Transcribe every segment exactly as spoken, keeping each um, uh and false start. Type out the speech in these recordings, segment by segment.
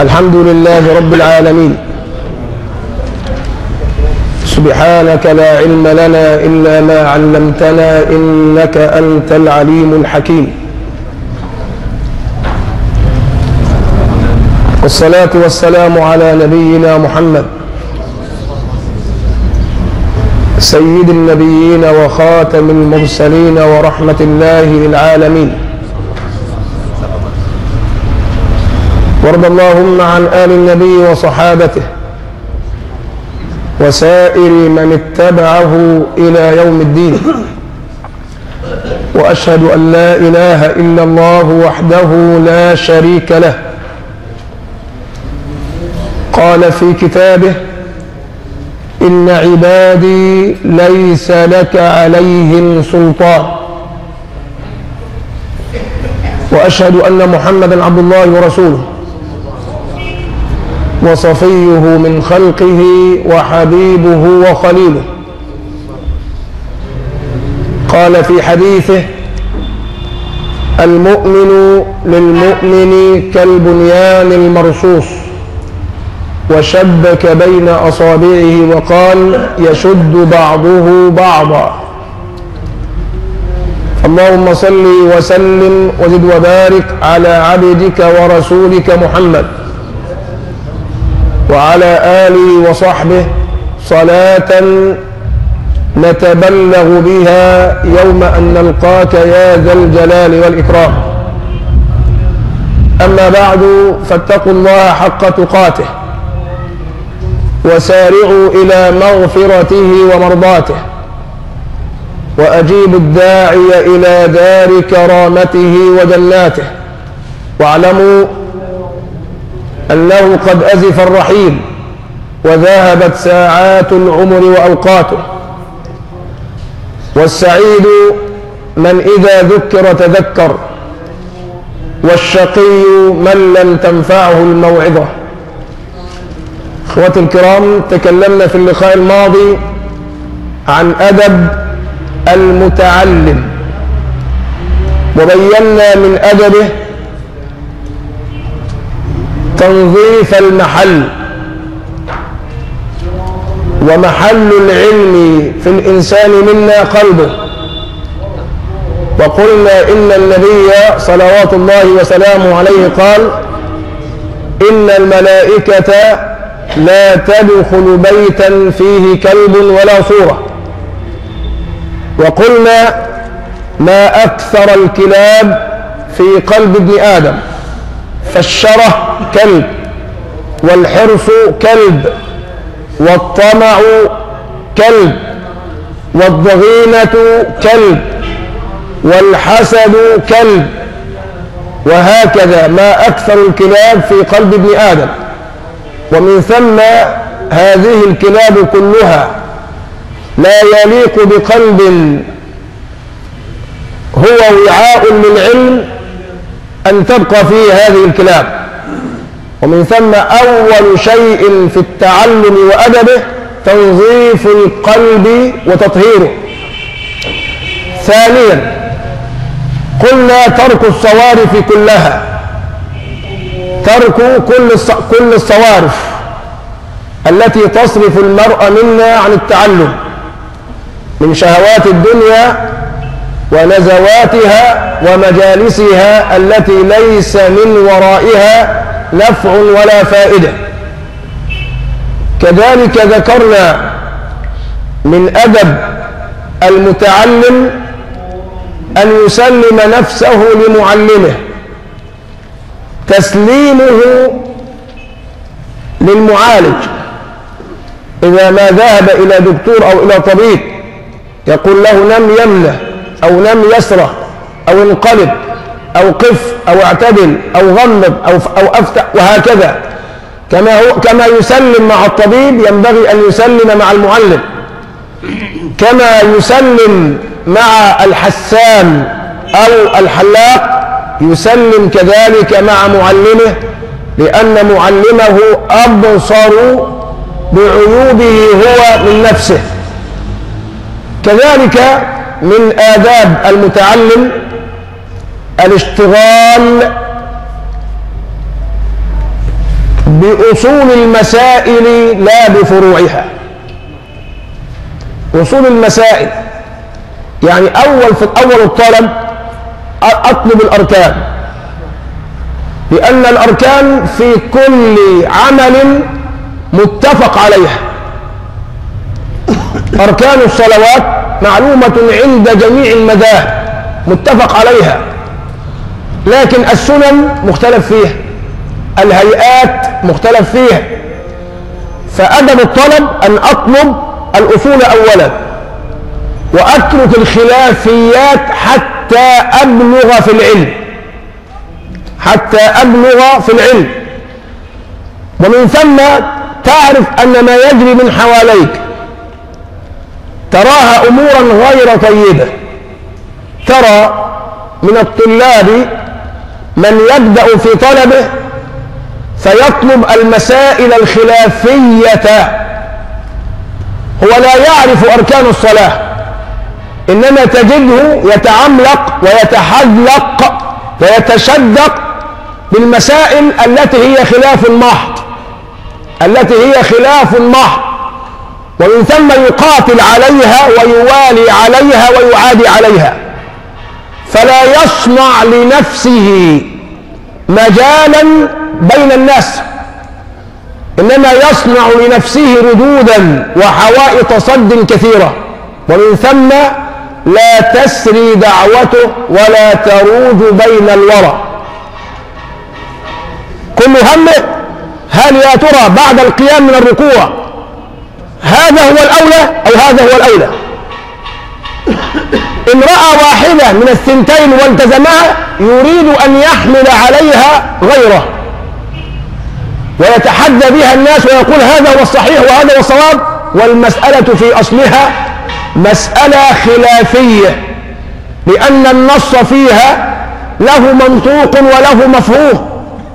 الحمد لله رب العالمين. سبحانك لا علم لنا إلا ما علمتنا إنك أنت العليم الحكيم. والصلاة والسلام على نبينا محمد سيد النبيين وخاتم المرسلين ورحمة الله للعالمين. وارض اللهم عن آل النبي وصحابته وسائر من اتبعه إلى يوم الدين. وأشهد أن لا إله إلا الله وحده لا شريك له. قال في كتابه: إن عبادي ليس لك عليهم سلطان. وأشهد أن محمدًا عبد الله ورسوله وصفيه من خلقه وحبيبه وخليله. قال في حديثه: المؤمن للمؤمن كالبنيان المرصوص. وشبك بين أصابعه وقال: يشد بعضه بعضا. اللهم صل وسلم وزد وبارك على عبدك ورسولك محمد وعلى آله وصحبه صلاة نتبلغ بها يوم أن نلقاك يا ذا الجلال والإكرام. أما بعد، فاتقوا الله حق تقاته وسارعوا إلى مغفرته ومرضاته، وأجيبوا الداعي إلى دار كرامته وجناته، واعلموا أنه قد أزف الرحيل وذهبت ساعات العمر وأوقاته. والسعيد من إذا ذكر تذكر، والشقي من لم تنفعه الموعظة. اخواتي الكرام، تكلمنا في اللقاء الماضي عن أدب المتعلم، وبينا من أدبه تنظيف المحل. ومحل العلم في الإنسان منا قلبه. وقلنا إن النبي صلوات الله وسلامه عليه قال: إن الملائكة لا تدخل بيتا فيه كلب ولا صورة. وقلنا: ما أكثر الكلاب في قلب ابن آدم، فالشره كلب، والحرص كلب، والطمع كلب، والضغينة كلب، والحسد كلب، وهكذا ما أكثر الكلاب في قلب ابن آدم. ومن ثم هذه الكلاب كلها لا يليق بقلب هو وعاء للعلم أن تبقى فيه هذه الكلاب. ومن ثم أول شيء في التعلم وأدبه تنظيف القلب وتطهيره. ثانيا، قلنا ترك الصوارف كلها، ترك كل كل الصوارف التي تصرف المرء منا عن التعلم من شهوات الدنيا ونزواتها ومجالسها التي ليس من ورائها نفع ولا فائدة. كذلك ذكرنا من أدب المتعلم أن يسلم نفسه لمعلمه. تسليمه للمعالج إذا ما ذهب إلى دكتور أو إلى طبيب يقول له نم يمنه أو نم يسره أو انقلب أو قف أو اعتدل أو غمض أو أو أفتح، وهكذا. كما هو كما يسلم مع الطبيب ينبغي أن يسلم مع المعلم، كما يسلم مع الحسام أو الحلاق يسلم كذلك مع معلمه، لأن معلمه أبصر بعيوبه هو من نفسه. كذلك من آداب المتعلم الاشتغال بأصول المسائل لا بفروعها. أصول المسائل يعني أول في أول الطلب أطلب الأركان، لأن الأركان في كل عمل متفق عليها. أركان الصلوات معلومة عند جميع المذاهب متفق عليها، لكن السنن مختلف فيها، الهيئات مختلف فيها. فأدب الطلب أن أطلب الأصول أولا وأترك الخلافيات حتى أبلغ في العلم، حتى أبلغ في العلم. ومن ثم تعرف أن ما يجري من حواليك تراها أمورا غير طيبة. ترى من الطلاب من يبدأ في طلبه فيطلب المسائل الخلافية، هو لا يعرف أركان الصلاة، إنما تجده يتعملق ويتحلق ويتشدق بالمسائل التي هي خلاف محض، التي هي خلاف محض، ومن ثم يقاتل عليها ويوالي عليها ويعادي عليها، فلا يصنع لنفسه مجالا بين الناس، إنما يصنع لنفسه ردودا وحوائط صد كثيرة، ومن ثم لا تسري دعوته ولا تروج بين الورى. كل همه هل يا ترى بعد القيام من الركوع هذا هو الأولى أو هذا هو الأولى؟ إن رأى واحدة من الثنتين والتزمها يريد أن يحمل عليها غيره ويتحدى بها الناس ويقول هذا هو الصحيح وهذا هو الصواب، والمسألة في أصلها مسألة خلافية، لأن النص فيها له منطوق وله مفهوم.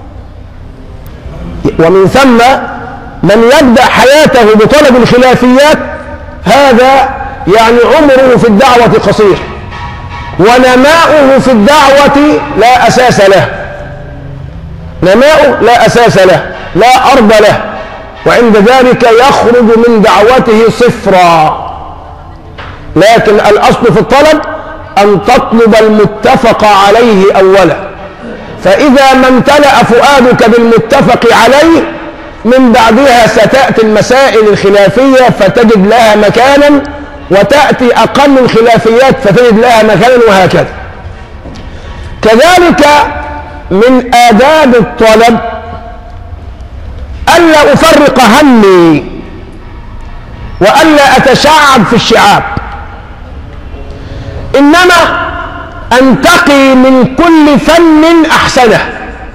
ومن ثم من يبدأ حياته بطلب الخلافيات هذا يعني عمره في الدعوة قصير، ونماؤه في الدعوة لا أساس له، نماؤه لا أساس له، لا أرض له، وعند ذلك يخرج من دعوته صفرا. لكن الأصل في الطلب أن تطلب المتفق عليه أولا، فإذا ما امتلأ فؤادك بالمتفق عليه من بعدها ستأتي المسائل الخلافية فتجد لها مكانا، وتأتي أقل الخلافيات فتجد لها مكانا، وهكذا. كذلك من آداب الطلب ألا أفرق همي وألا أتشعب في الشعاب، إنما أنتقي من كل فن أحسنه.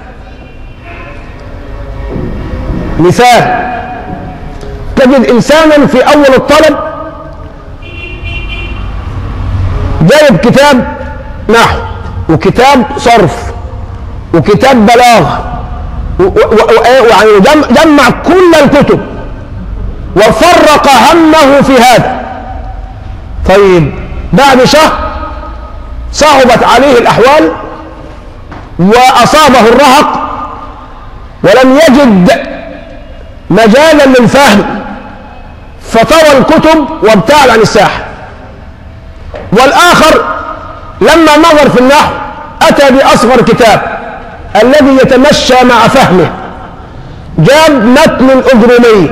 مثال، تجد إنسانا في أول الطلب جايب كتاب نحو وكتاب صرف وكتاب بلاغة ويعني جمع كل الكتب وفرق همه في هذا. طيب بعد شهر صعبت عليه الأحوال وأصابه الرهق ولم يجد مجالا للفهم، فطوى الكتب وابتعد عن الساحة. والآخر لما نظر في النحو أتى بأصغر كتاب الذي يتمشى مع فهمه، جاب متن الأجرمي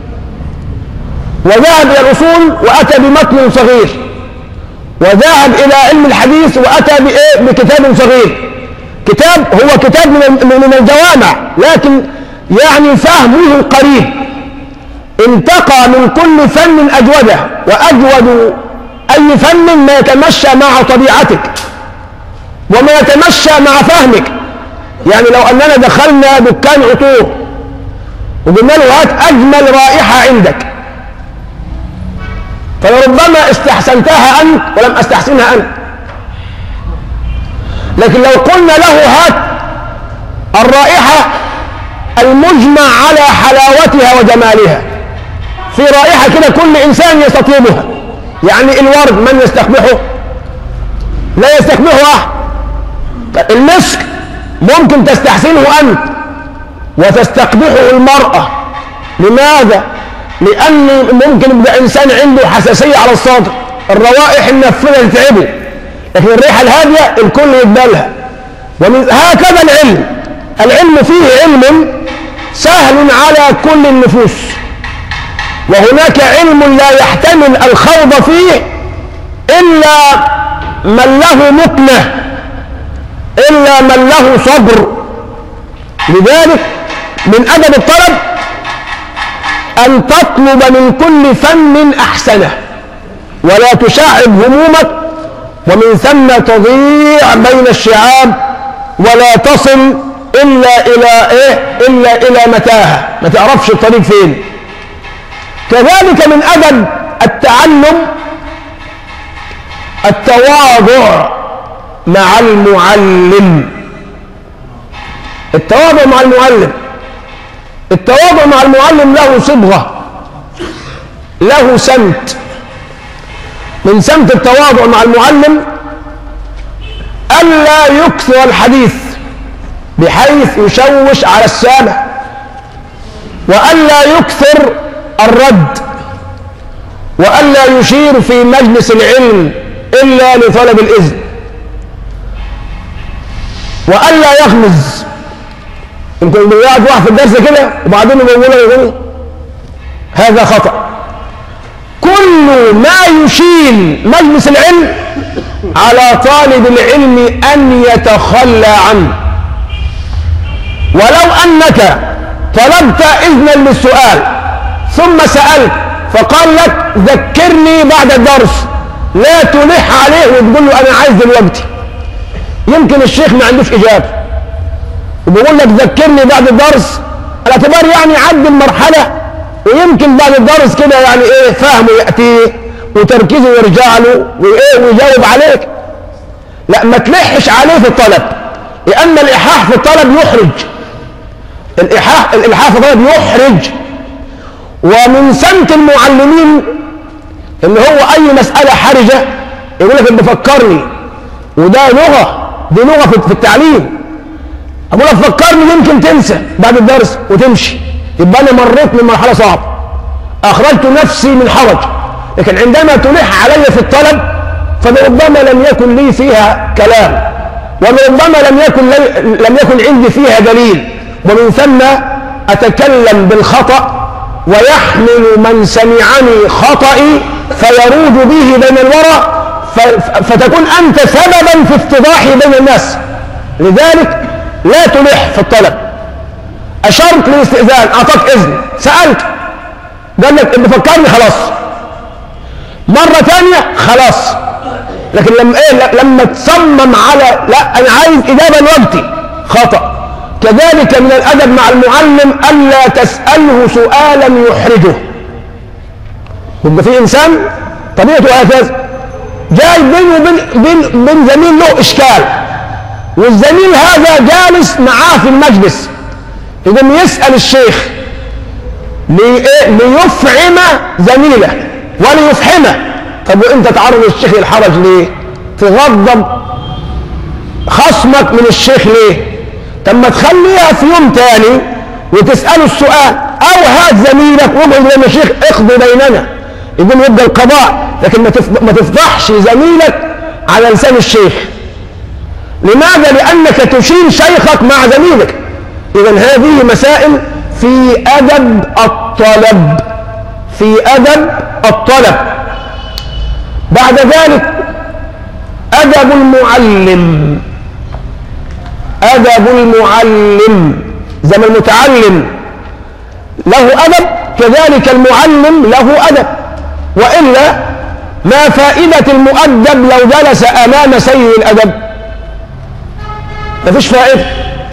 وذهب إلى الأصول وأتى بمتن صغير، وذهب إلى علم الحديث وأتى بإيه؟ بكتاب صغير. كتاب هو كتاب من الجوامع، لكن يعني فهمه قريب. انتقى من كل فن أجوده، وأجود أي فن ما يتمشى مع طبيعتك وما يتمشى مع فهمك. يعني لو أننا دخلنا دكان عطور وقلنا له هات أجمل رائحة عندك، فلربما استحسنتها أنت ولم أستحسنها أنت، لكن لو قلنا له هات الرائحة المجمع على حلاوتها وجمالها، في رائحة كده كل إنسان يستطيبها، يعني الورد من يستقبحه؟ لا يستقبحه أحد. المسك ممكن تستحسنه أنت وتستقبحه المرأة. لماذا؟ لأن ممكن يبقى إنسان عنده حساسية على الصدر، الروائح النفذة تتعبه، لكن الريحة الهادية الكل يقبلها. ومن هكذا العلم، العلم فيه علم سهل على كل النفوس، وهناك علم لا يحتمل الخوض فيه إلا من له متنة، إلا من له صبر. لذلك من أدب الطلب أن تطلب من كل فن أحسنه ولا تشعب همومك، ومن ثم تضيع بين الشعاب ولا تصل إلا إلى إيه؟ إلا إلى متاهة، ما تعرفش الطريق فين. كذلك من أدب التعلم التواضع مع المعلم. التواضع مع المعلم، التواضع مع المعلم له صبغة، له سمت. من سمت التواضع مع المعلم ألا يكثر الحديث بحيث يشوش على السامع، وألا يكثر الرد، وألا يشير في مجلس العلم إلا لطلب الإذن، وألا يغمز. يمكن يقعد واحد في الدرس كده وبعدين يقول هذا خطأ. كل ما يشيل مجلس العلم على طالب العلم أن يتخلى عنه. ولو أنك طلبت إذنا للسؤال ثم سألت فقال لك ذكرني بعد الدرس، لا تلح عليه وتقول له أنا عايز دلوقتي. يمكن الشيخ ما عندوش إجابة وبيقول لك ذكرني بعد الدرس، الاعتبار يعني عدي المرحلة، ويمكن بعد الدرس كده يعني ايه فهمه يأتيه وتركيزه يرجع له وايه ويجاوب عليك. لا، ما تلحش عليه في الطلب، لأن الإلحاح في الطلب يحرج. الإلحاح الإلحاح في الطلب يحرج. ومن سمت المعلمين ان هو اي مسألة حرجة يقول لك انت فكرني، وده لغة، دي لغة في التعليم. اقول لك فكرني يمكن تنسى بعد الدرس وتمشي، يبقى انا مريت من مرحلة صعبة، اخرجت نفسي من حرج. لكن عندما تلح علي في الطلب فلربما لم يكن لي فيها كلام، ولربما لم يكن لي لم يكن عندي فيها دليل، ومن ثم اتكلم بالخطأ ويحمل من سمعني خطئي فيروج به بين الورى، فتكون أنت سببا في افتضاحي بين الناس. لذلك لا تلح في الطلب. أشرت للاستئذان، أعطاك إذن، سألت قال لك إن فكرني خلاص، مرة ثانية خلاص. لكن لما إيه لما تصمم على لا أنا عايز إجابة دلوقتي، خطأ. كذلك من الأدب مع المعلم ألا تسأله سؤالا يحرجه. يبقى في إنسان طبيعته هكذا، جاي بينه وبين بين بين زميل له إشكال، والزميل هذا جالس معاه في المجلس، يقوم يسأل الشيخ ليفعم زميله وليفحمه. طب وأنت تعرض الشيخ للحرج ليه؟ تغضب خصمك من الشيخ ليه؟ طب ما تخليها في يوم تاني وتسأله السؤال، أو هات زميلك واقعد لما الشيخ اقضي بيننا، يقول يبقى القضاء. لكن ما تفضحش زميلك على لسان الشيخ. لماذا؟ لأنك تشيل شيخك مع زميلك. إذن هذه مسائل في أدب الطلب، في أدب الطلب. بعد ذلك أدب المعلم. أدب المعلم زي ما المتعلم له أدب، كذلك المعلم له أدب، وإلا ما فائدة المؤدب لو جلس أمام سيء الأدب؟ ما فيش فائدة.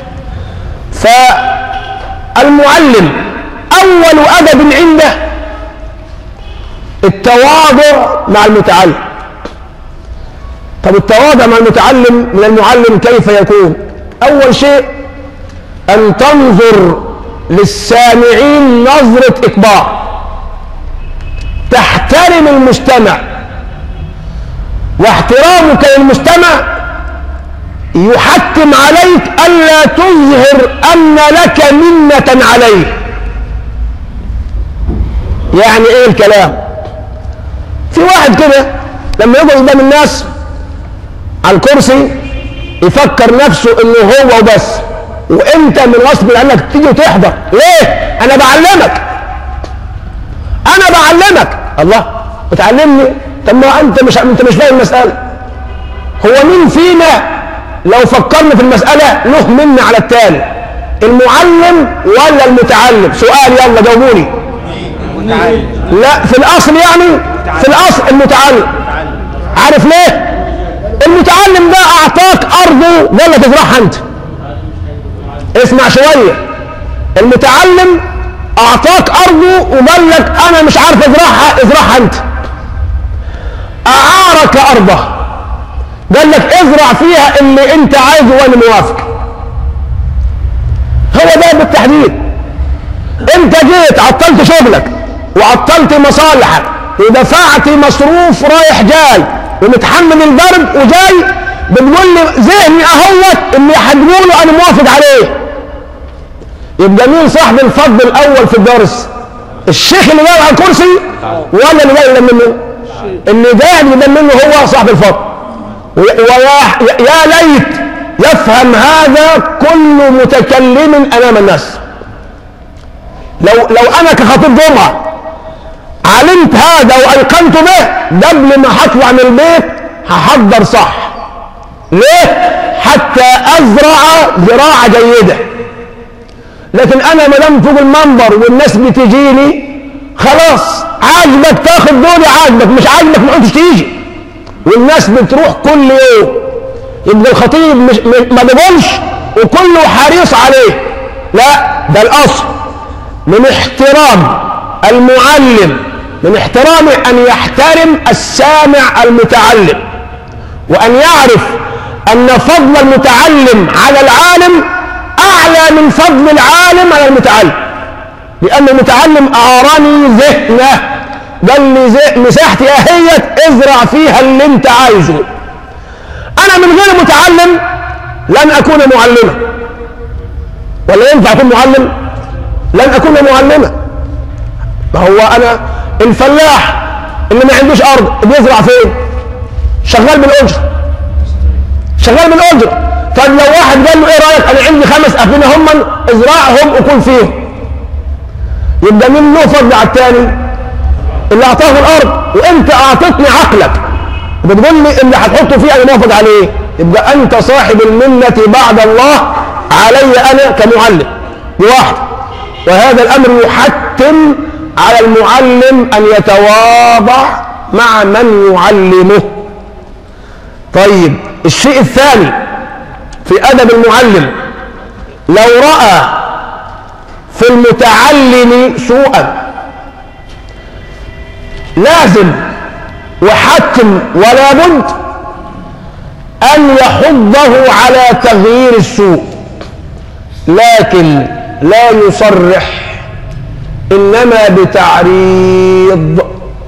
فالمعلم أول أدب عنده التواضع مع المتعلم. طب التواضع مع المتعلم من المعلم كيف يكون؟ أول شيء أن تنظر للسامعين نظرة إكبار، تحترم المستمع، واحترامك للمستمع يحتم عليك ألا تظهر أن لك منة عليه. يعني ايه الكلام؟ في واحد كده لما يقعد قدام الناس على الكرسي يفكر نفسه انه هو وبس، وانت من غصب عنك تيجي وتحضر. ليه؟ انا بعلمك انا بعلمك الله بتعلمني. طب ما انت مش انت مش فاهم المساله. هو مين فينا لو فكرنا في المساله له منه على التاني؟ المعلم ولا المتعلم؟ سؤال، يلا جاوبوني. لا في الاصل يعني في الاصل المتعلم. عارف ليه؟ المتعلم ده اعطاك ارضه ولا تزرعها انت؟ اسمع شويه. المتعلم اعطاك ارضه وقال لك انا مش عارف ازرعها، ازرعها انت. اعارك ارضه قال لك ازرع فيها اللي انت عايزه وانا موافق. هو ده بالتحديد. انت جيت عطلت شغلك وعطلت مصالحك ودفعت مصروف رايح جاي ومتحمل البرد وجاي بتقول لي ذهني اهوت اللي هتقوله انا موافق عليه. يبقى مين صاحب الفضل الاول في الدرس؟ الشيخ اللي قاعد على الكرسي ولا اللي قاعد منه؟ اللي قاعد منه هو صاحب الفضل. ويا يا ليت يفهم هذا كل متكلم امام الناس. لو لو انا كخطيب جمعه علمت هذا وايقنت به قبل ما هطلع من البيت هحضر صح. ليه؟ حتى ازرع زراعه جيده. لكن انا ما دام فوق المنبر والناس بتجيني خلاص، عاجبك تاخد دول عاجبك، مش عاجبك ما عدتش تيجي، والناس بتروح كل يوم. يبقى الخطيب مش ما بيقولش وكله حريص عليه، لا ده الاصل. من احترام المعلم، من احترامه ان يحترم السامع المتعلم، وان يعرف ان فضل المتعلم على العالم اعلى من فضل العالم على المتعلم. لان المتعلم اعارني ذهنه، قال لي مساحتي اهيت ازرع فيها اللي انت عايزه. انا من غير متعلم لن اكون معلما. ولا ينفع اكون معلم؟ لن اكون معلما. ما هو انا الفلاح اللي ما عندوش ارض بيزرع فين؟ شغال بالاجره. شغال بالاجره. طب لو واحد قال له ايه رايك انا عندي خمس افينه هم ازرعهم وكل فيهم، يبقى مين له فضل على الثاني؟ اللي اعطاه الارض. وانت اعطيتني عقلك بتقول لي اللي هتحطه فيه انا موافق عليه، يبقى انت صاحب المنه بعد الله علي انا كمعلم بواحد. وهذا الامر يحتم على المعلم ان يتواضع مع من يعلمه. طيب الشيء الثاني في ادب المعلم، لو راى في المتعلم سوءا لازم وحتم ولا بد ان يحضه على تغيير السوء، لكن لا يصرح، انما بتعريض.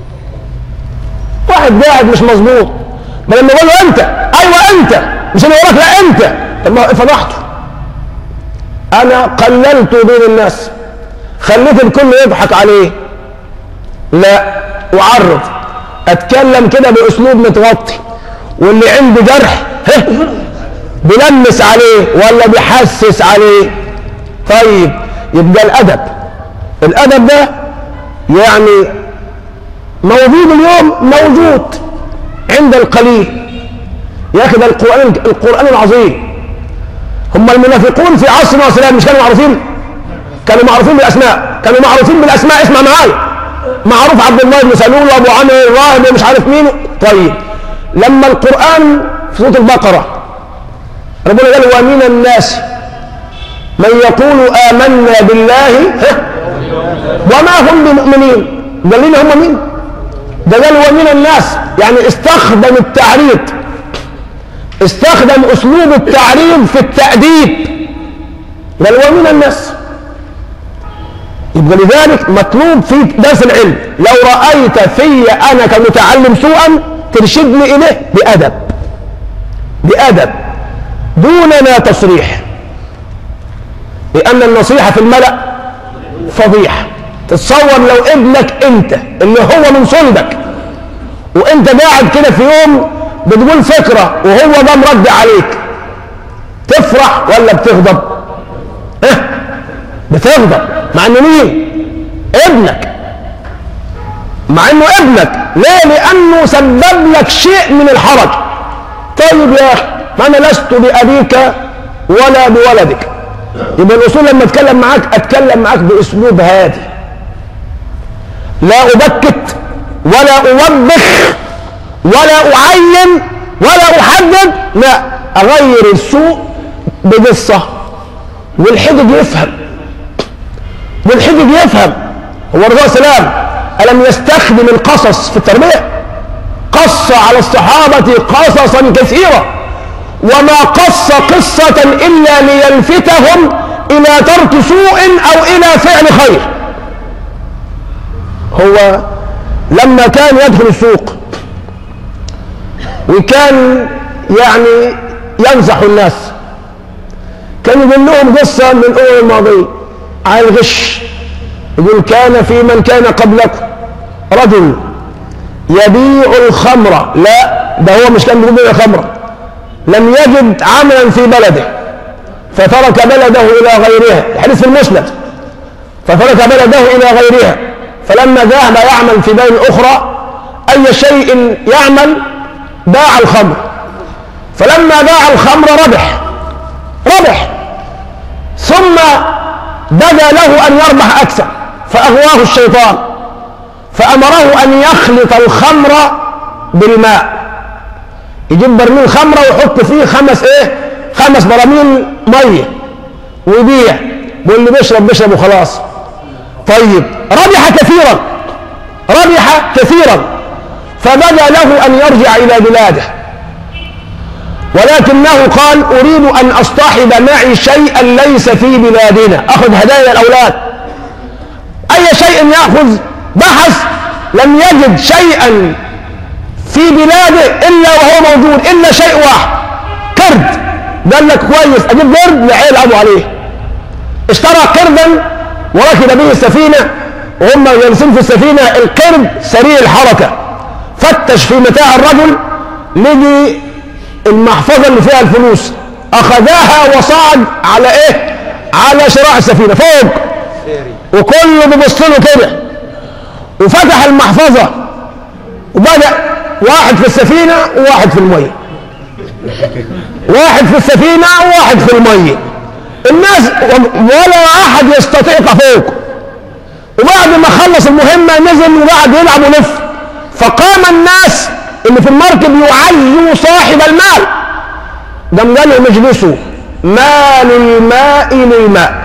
واحد قاعد مش مظبوط، ما لما اقول له انت ايوه انت مش انا وراك، لا انت، طب ما فضحته. انا قللت بين الناس، خليت الكل يضحك عليه. لا، اعرض، اتكلم كده باسلوب متغطي، واللي عنده جرح بلمس عليه ولا بيحسس عليه. طيب يبقى الادب، الادب ده يعني موجود اليوم، موجود عند القليل. يا اخي ده القران القران العظيم. هم المنافقون في عصرنا والسلام مش كانوا معروفين؟ كانوا معروفين بالاسماء، كانوا معروفين بالاسماء. اسمع معايا، معروف عبد الله بن سلول وابو عمرو الراهب مش عارف مين. طيب لما القران في سوره البقره ربنا قال ومن الناس من يقول آمنا بالله وما هم بمؤمنين، قال لنا هم مين؟ ده قال ومن الناس، يعني استخدم التعريض، استخدم اسلوب التعريض في التأديب، قال ومن الناس. يبقى لذلك مطلوب في درس العلم لو رأيت في انا كمتعلم سوءا ترشدني اليه بأدب، بأدب دوننا تصريح، لأن النصيحة في الملأ فضيحة. تتصور لو ابنك انت اللي هو من صلبك وانت قاعد كده في يوم بتقول فكرة وهو ده مرد عليك، تفرح ولا بتغضب؟ اه بتغضب، مع انه مين؟ ابنك، مع انه ابنك. ليه؟ لانه سبب لك شيء من الحرج. طيب يا اخي، ما انا لست بابيك ولا بولدك. يبقى الاصول لما اتكلم معاك اتكلم معاك باسلوب هادي، لا ابكت ولا اوبخ ولا اعين ولا احدد، لا، اغير السوء بقصه والحجج يفهم، والحجج يفهم. هو الرسول صلى الله عليه وسلم الم يستخدم القصص في التربيه؟ قص على الصحابه قصصا كثيره، وما قص قصه الا ليلفتهم الى ترك سوء او الى فعل خير. هو لما كان يدخل السوق وكان يعني ينصح الناس، كان يقول لهم قصة من الأمم الماضية عن الغش. يقول كان في من كان قبلكم رجل يبيع الخمر، لا ده هو مش كان بيبيع الخمر، لم يجد عملا في بلده فترك بلده إلى غيرها، الحديث في المسند، فترك بلده إلى غيرها، فلما ذهب يعمل في بلد أخرى أي شيء يعمل باع الخمر، فلما باع الخمر ربح ربح ثم بدا له أن يربح أكثر، فأغواه الشيطان فأمره أن يخلط الخمر بالماء، يجيب برميل خمرة ويحط فيه خمس إيه خمس براميل مية ويبيع، واللي بيشرب بيشرب وخلاص. طيب ربح كثيرا ربح كثيرا فبدا له أن يرجع إلى بلاده، ولكنه قال أريد أن أصطحب معي شيئا ليس في بلادنا، أخذ هدايا الأولاد، أي شيء يأخذ. بحث لم يجد شيئا في بلاده إلا وهو موجود إلا شيء واحد، قرد. قال لك كويس أجيب قرد لعيل أبو عليه، اشترى قردا وركب به السفينة، وهم جالسين في السفينة القرد سريع الحركة فتش في متاع الرجل، لقي المحفظة اللي فيها الفلوس، أخذها وصعد على إيه؟ على شراع السفينة فوق، وكله بيبص له كده، وفتح المحفظة وبدأ واحد في السفينة وواحد في المية، واحد في السفينة وواحد في المية، الناس ولا أحد يستطيع فوق. وبعد ما خلص المهمة نزل وقعد يلعب ولف، فقام الناس اللي في المركب يعزوا صاحب المال، قام قال لهم اجلسوا، مال الماء للماء،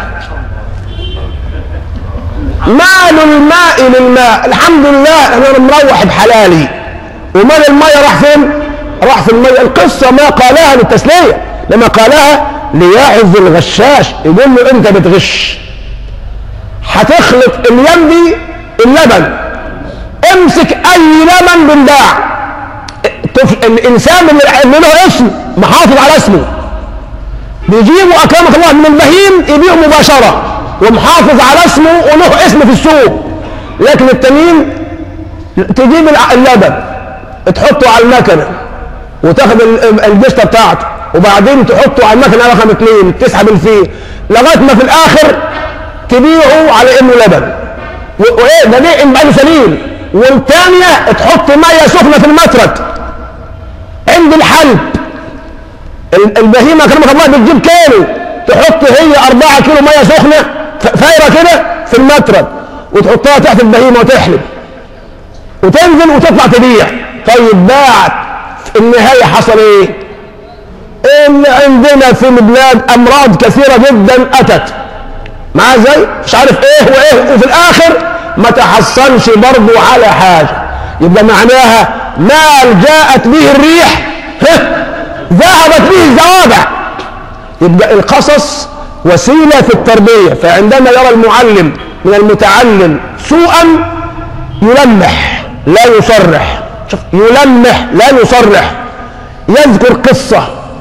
مال الماء للماء، الحمد لله انا مروح بحلالي، ومال المية راح فين؟ راح في المية. القصة ما قالها للتسلية، لما قالها ليعظ الغشاش، يقول له انت بتغش، هتخلط اليم دي اللبن، امسك اي لبن بنباع، الانسان اللي له اسم محافظ على اسمه بيجيبوا اكرمك الله من البهيم يبيعوا مباشره ومحافظ على اسمه وله اسم في السوق، لكن التانيين تجيب اللبن تحطه على المكنه وتاخد البسطه بتاعته، وبعدين تحطه على المكنه رقم اثنين تسحب الفيل لغايه ما في الاخر تبيعه على انه لبن، وايه ده بيع بعد سليم. والثانيه تحط ميه سخنه في المترد عند الحلب، البهيمه كرمك الله بتجيب كيلو، تحط هي أربعة كيلو ميه سخنه فايره كده في المترد وتحطها تحت البهيمه وتحلب وتنزل وتطلع تبيع. طيب باعت، في النهايه حصل ايه؟ ان عندنا في البلاد امراض كثيره جدا اتت مع زي مش عارف ايه وايه، وفي الاخر ما تحصلش برضه على حاجه. يبقى معناها مال جاءت به الريح ذهبت به الزوابع. يبقى القصص وسيله في التربيه، فعندما يرى المعلم من المتعلم سوءا يلمح لا يصرح، شوف يلمح لا يصرح، يذكر قصه،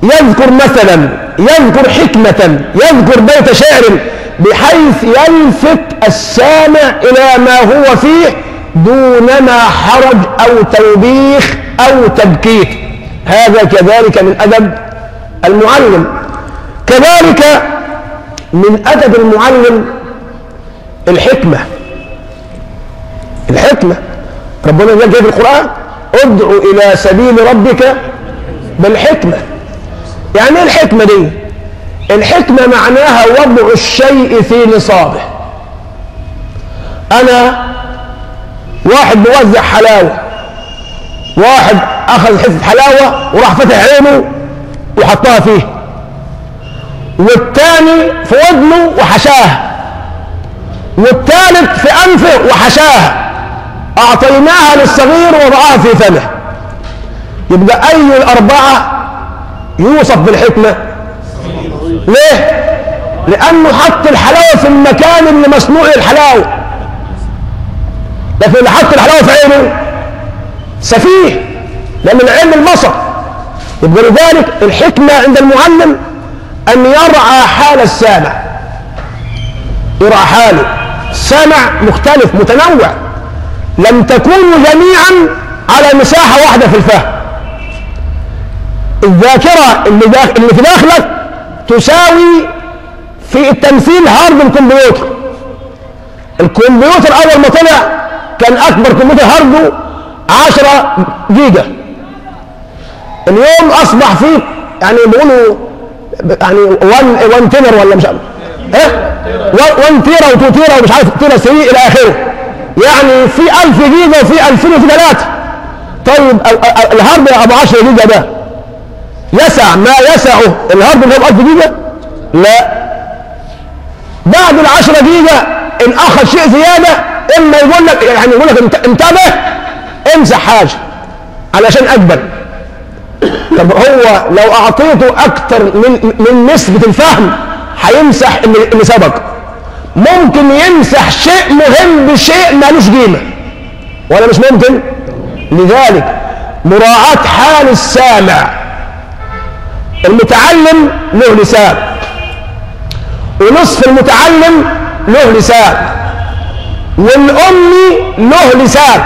يذكر مثلا، يذكر حكمة، يذكر بيت شعر بحيث يلفت السامع إلى ما هو فيه دونما حرج أو توبيخ أو تبكيت. هذا كذلك من أدب المعلم. كذلك من أدب المعلم الحكمة. الحكمة ربنا قال في القرآن ادع إلى سبيل ربك بالحكمة. يعني ايه الحكمة دي؟ الحكمة معناها وضع الشيء في نصابه. أنا واحد بيوزع حلاوة، واحد أخذ حتة حلاوة وراح فتح عينه وحطها فيه، والتاني في ودنه وحشاها، والثالث في أنفه وحشاها. أعطيناها للصغير ووضعها في فمه. يبقى أي الأربعة يوصف بالحكمة؟ ليه؟ لأنه حط الحلاوة في المكان اللي مصنوع الحلاوة، لكن اللي حط الحلاوة في عينه سفيه، لأن العلم البصر. يبقى لذلك الحكمة عند المعلم أن يرعى حال السامع، يرعى حاله. السامع مختلف متنوع، لم تكونوا جميعا على مساحة واحدة في الفهم. الذاكرة اللي, داخل اللي في داخلك تساوي في التمثيل هارد الكمبيوتر. الكمبيوتر أول ما طلع كان أكبر كمبيوتر هارده عشرة جيجا. اليوم أصبح فيه يعني بيقولوا يعني وان تيرا ولا مش عارف ايه، وان تيرا وتو تيرا ومش عارف تيرا سري إلى آخره. يعني في ألف جيجا وفي ألفين وفي ثلاثة. طيب الهارد أبو عشرة جيجا ده يسع ما يسعه الهارد اللي هو ألف جيجا؟ لا. بعد العشرة جيجا إن أخذ شيء زيادة إما يقول لك يعني يقول لك انتبه امسح حاجة علشان أكبر. طب هو لو أعطيته أكتر من من نسبة الفهم هيمسح اللي سبق. ممكن يمسح شيء مهم بشيء مالوش قيمة، ولا مش ممكن؟ لذلك مراعاة حال السامع. المتعلم له لسان، ونصف المتعلم له لسان، والأمي له لسان،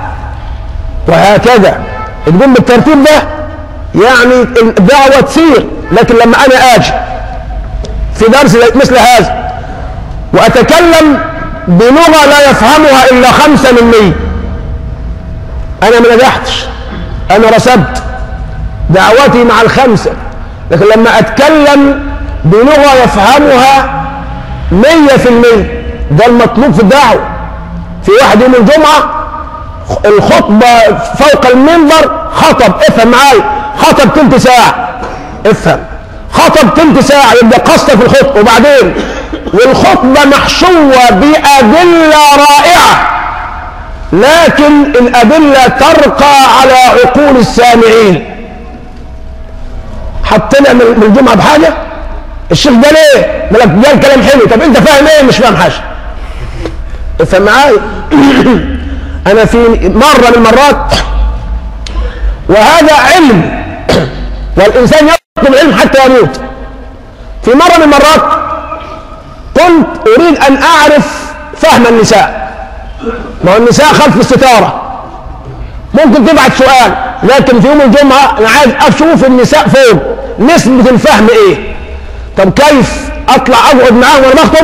وهكذا تقوم بالترتيب ده. يعني الدعوة تسير. لكن لما أنا آجي في درس مثل هذا وأتكلم بلغة لا يفهمها إلا خمسة من مية، أنا ما نجحتش، أنا رسبت دعوتي مع الخمسة. لكن لما أتكلم بلغة يفهمها مية في المية، ده المطلوب في الدعوة. في واحد يوم الجمعة الخطبة فوق المنبر خطب، افهم معايا، خطب تلت ساعة، افهم، خطب تلت ساعة، يبقى قصة في الخطبة. وبعدين والخطبة محشوة بأدلة رائعة، لكن الأدلة ترقى على عقول السامعين. حطنا من الجمعة بحاجة، الشيخ ده ليه؟ قال كلام حلو، طب انت فاهم ايه؟ مش فاهم حاجة. افهم معايا. انا في مرة من المرات، وهذا علم والإنسان يطلب العلم حتى يموت، في مرة من المرات كنت أريد أن أعرف فهم النساء. ما هو النساء خلف الستارة، ممكن تبعت سؤال، لكن في يوم الجمعة أنا عايز أشوف النساء فوق نسبة الفهم إيه. طب كيف أطلع أقعد معاهم وأنا بخطب؟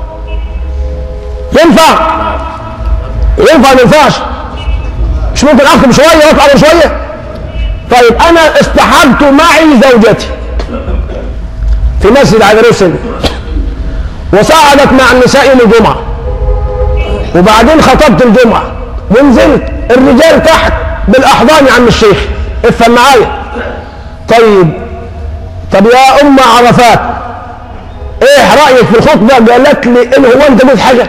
ينفع؟ ينفع ما ينفعش؟ مش ممكن أخطب شوية وأطلع شوية؟ طيب أنا اصطحبت معي زوجتي في مسجد عجروسن، وصعدت مع النساء يوم الجمعة، وبعدين خطبت الجمعة ونزلت، الرجال تحت بالأحضان يا عم الشيخ، افهم معايا. طيب طب يا أم عرفات ايه رأيك في الخطبة؟ قالت لي إن هو أنت قلت حاجة؟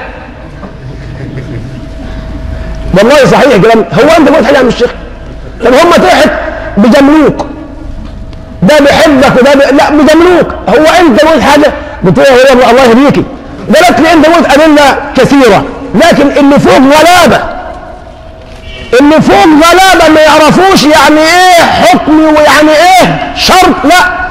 والله صحيح كلام، هو أنت قلت حاجة يا عم الشيخ؟ طب هم تحت بجملوك، ده بيحبك وده بي... لا بجملوك، هو انت قلت حاجه؟ قلت له هو الله يهديكي. قالت لي انت قلت ادله كثيره، لكن اللي فوق غلابه، اللي فوق غلابه ما يعرفوش يعني ايه حكمي ويعني ايه شرط. لا،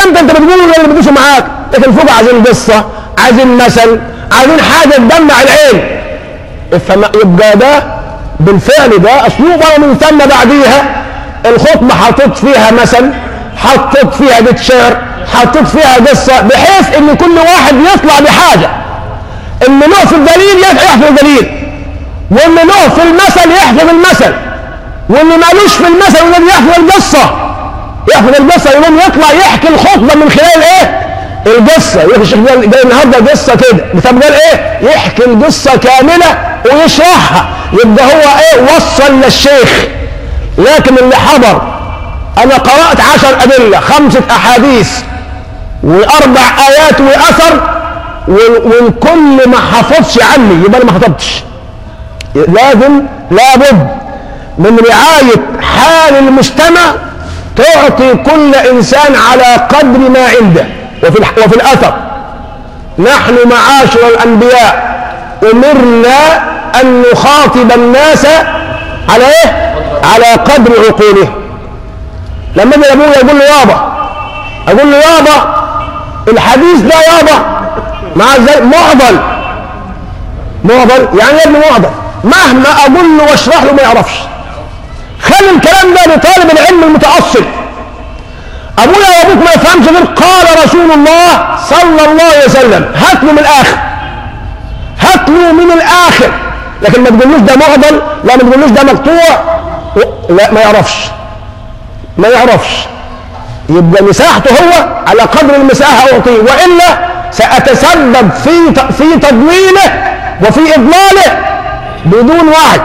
انت انت بتقول اللي بيدوسوا معاك، لكن فوق عايزين قصه، عايزين مثل، عايزين حاجه تدمع العين. يبقى ده بالفعل ده اسلوب. ومن ثم بعديها الخطبه حطيت فيها مثل، حطيت فيها بيت شعر، حطيت فيها قصه، بحيث ان كل واحد يطلع بحاجه. اللي له في الدليل يحفظ الدليل، واللي له في المثل يحفظ المثل، واللي مالوش في المثل والذي يحفظ القصه يحفظ القصه، يقوم يطلع يحكي الخطبه من خلال ايه؟ القصه. يقول الشيخ جاي النهارده قصه كده، طب قال ايه؟ يحكي القصه كامله ويشرحها. يبقى هو ايه؟ وصل للشيخ. لكن اللي حضر انا قرات عشر ادله، خمسه احاديث واربع ايات واثر، والكل ما حفظش عني، يبقى انا ما حفظتش. لازم لابد من رعايه حال المجتمع، تعطي كل انسان على قدر ما عنده. وفي وفي الاثر نحن معاشر الانبياء امرنا ان نخاطب الناس على ايه؟ على قدر عقولهم. لما اجي ابويا يقول له يابا، اقول له يابا الحديث ده يابا مع ازاي معضل، معضل يعني يا ابني معضل، مهما اقول له واشرح له ما يعرفش. خلي الكلام ده لطالب العلم المتأصل. ابويا وابوك ما يفهمش غير قال رسول الله صلى الله عليه وسلم، هات له من الاخر، هات له من الاخر. لكن ما تقولوش ده معضل، لا ما تقولوش ده مقطوع، لا ما يعرفش، ما يعرفش. يبقى مساحته هو على قدر المساحه اعطيه، والا ساتسبب في في تضليله وفي اضلاله بدون وعي،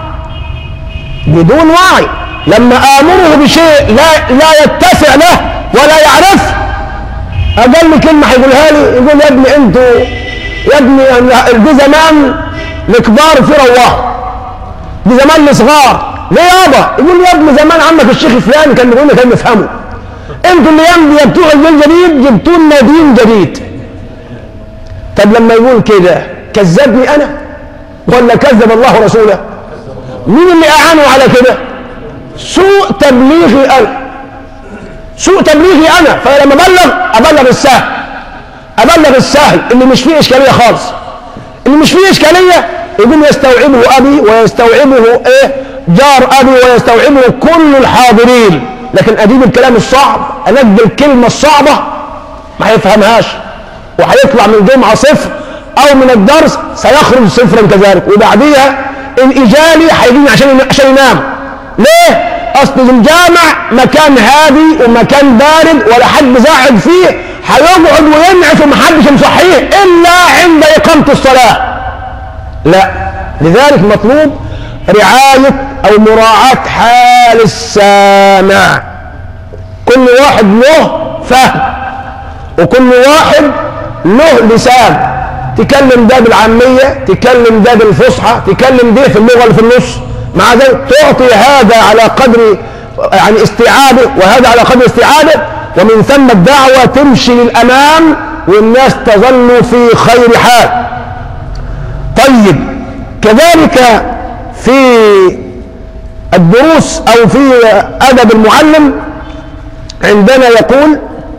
بدون وعي. لما آمره بشيء لا لا يتسع له ولا يعرف، أقل كلمة هيقولها لي يقول يا ابني انتوا يا ابني دي زمان الكبار في رواه، دي زمان الصغار. ليه يابا؟ يقول يا ابني زمان عمك الشيخ فلان كان بيقول لنا كان نفهمه، انتوا اللي يمضي يا بتوع الجيل الجديد جبتوا لنا دين جديد. طب لما يقول كده كذبني انا ولا كذب الله ورسوله؟ مين اللي اعانوا على كده؟ سوء تبليغي انا، سوء تبليغي انا. فلما ابلغ ابلغ السهل، ابلغ السهل اللي مش فيه اشكاليه خالص. اللي مش فيه اشكاليه يقوم يستوعبه ابي ويستوعبه ايه جار ابي ويستوعبه كل الحاضرين. لكن اجيب الكلام الصعب، انجي الكلمه الصعبه ما هيفهمهاش، وهيطلع من جمعه صفر او من الدرس سيخرج صفرا كذلك. وبعديها الاجالي هيجيني عشان عشان ينام. ليه؟ اصل الجامع مكان هادي ومكان بارد ولا حد زاعد فيه، هيقعد وينعس ومحدش مصحيه الا عند اقامه الصلاه. لا، لذلك مطلوب رعايه او مراعاه حال السامع. كل واحد له فهم وكل واحد له لسان، تكلم ده بالعاميه، تكلم ده بالفصحى، تكلم ده في اللغه اللي في النص. مع ذلك تعطي هذا على قدر يعني استيعابه وهذا على قدر استيعابه، ومن ثم الدعوة تمشي للأمام والناس تظل في خير حال. طيب كذلك في الدروس أو في أدب المعلم عندنا يقول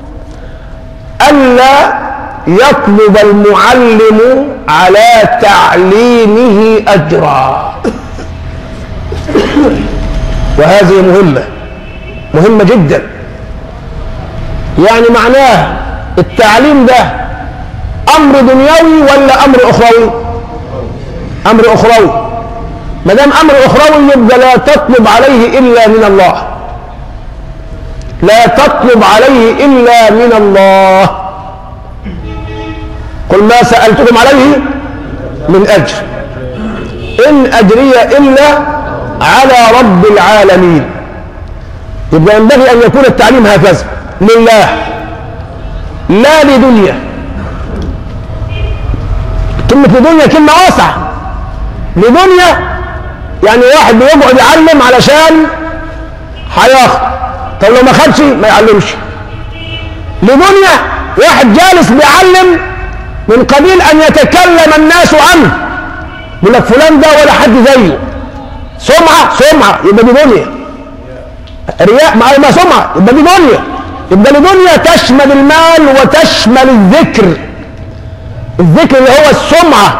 ألا يطلب المعلم على تعليمه أجرا. وهذه مهمة مهمة جدا. يعني معناه التعليم ده أمر دنيوي ولا أمر أخروي؟ أمر أخروي. ما دام أمر أخروي يبقى لا تطلب عليه إلا من الله، لا تطلب عليه إلا من الله. قل ما سألتكم عليه من أجر إن أجري إلا على رب العالمين. يبقى ينبغي أن يكون التعليم هكذا لله لا لدنيا. كلمة لدنيا كلمة واسعة. لدنيا يعني واحد بيقعد يعلم علشان هياخد، طب لو ما خدش ما يعلمش. لدنيا واحد جالس بيعلم من قبيل أن يتكلم الناس عنه، يقول لك فلان ده ولا حد زيه، سمعة سمعة يبقى دي دنيا. رياء ما سمعة يبقى دي دنيا. يبقى الدنيا تشمل المال وتشمل الذكر، الذكر اللي هو السمعة.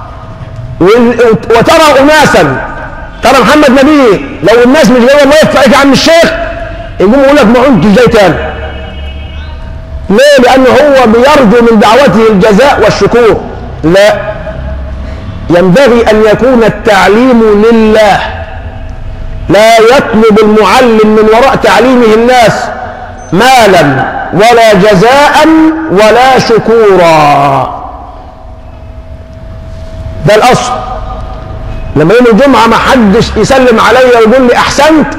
وترى أناسا، ترى محمد نبي لو الناس مش جايه الله يفتح عليك يا عم الشيخ، يقوم يقول لك ما كنتش جاي تاني. ليه؟ لأنه هو بيرجو من دعوته الجزاء والشكور. لا، ينبغي أن يكون التعليم لله، لا يطلب المعلم من وراء تعليمه الناس مالا ولا جزاء ولا شكورا. ده الأصل. لما يوم الجمعة ما حدش يسلم عليا ويقول لي أحسنت،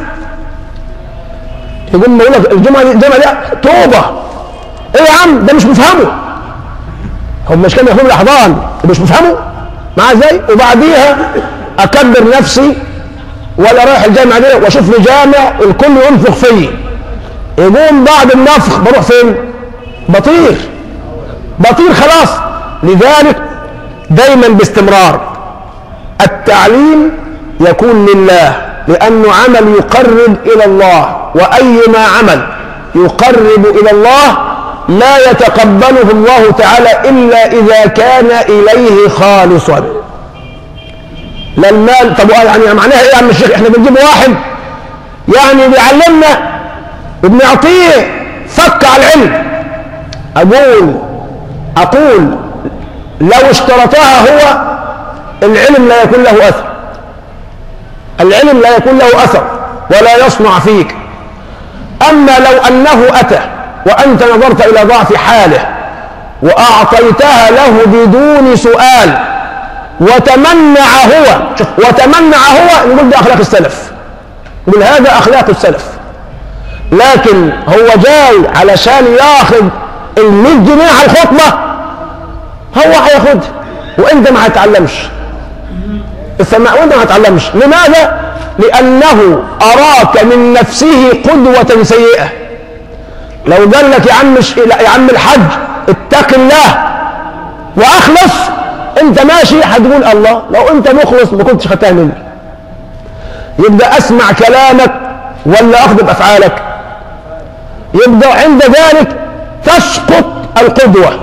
يقول يقول لك الجمعة دي الجمعة دي توبة. إيه يا عم؟ ده مش مفهمه. هم مش كانوا ياخدوا الأحضان مش مفهمه معاه ازاي؟ وبعديها أكبر نفسي ولا رايح الجامعة دي وأشوف لي جامع الكل ينفخ فيه، يقوم بعد النفخ بروح فين؟ بطير بطير خلاص. لذلك دايما باستمرار التعليم يكون لله، لأنه عمل يقرب إلى الله، وأيما عمل يقرب إلى الله لا يتقبله الله تعالى إلا إذا كان إليه خالصا. لا المال. طب يعني معناها إيه يا عم الشيخ؟ إحنا بنجيب واحد يعني بيعلمنا وبنعطيه فك على العلم. أقول أقول لو اشترطها هو العلم لا يكون له أثر، العلم لا يكون له أثر ولا يصنع فيك. أما لو أنه أتى وأنت نظرت إلى ضعف حاله وأعطيتها له بدون سؤال وتمنع هو، وتمنع هو، نقول ده أخلاق السلف، نقول هذا أخلاق السلف. لكن هو جاي علشان ياخذ المئة جنيه على الخطبة، هو هياخدها وأنت ما هتعلمش السماء، وأنت ما هتعلمش. لماذا؟ لأنه أراك من نفسه قدوة سيئة. لو قال لك يا عم يا عم الحج اتق الله وأخلص، أنت ماشي هتقول الله لو أنت مخلص ما كنتش خدتها مني. يبدأ أسمع كلامك ولا أخذ بأفعالك؟ يبدأ عند ذلك تسقط القدوة.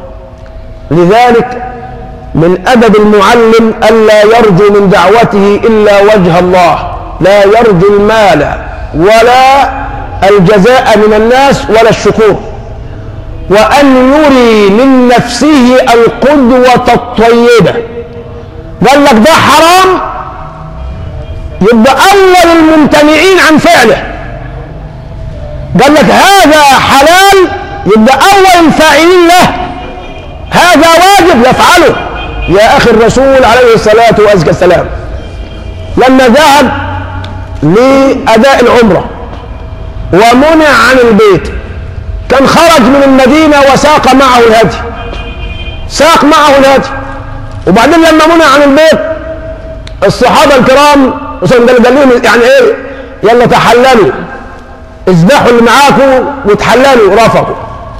لذلك من أدب المعلم ألا يرجو من دعوته إلا وجه الله، لا يرجو المال ولا الجزاء من الناس ولا الشكور، وأن يري من نفسه القدوة الطيبة. قال لك ده حرام، يبقى أول الممتنعين عن فعله. قال لك هذا حلال، يبقى أول الفاعلين له. هذا واجب يفعله. يا أخي الرسول عليه الصلاة والسلام لما ذهب لأداء العمرة ومنع عن البيت، كان خرج من المدينة وساق معه الهدي، ساق معه الهدي. وبعدين لما منع عن البيت الصحابة الكرام قال لهم يعني ايه، يلا تحللوا، اذبحوا اللي معاكم وتحللوا. رفضوا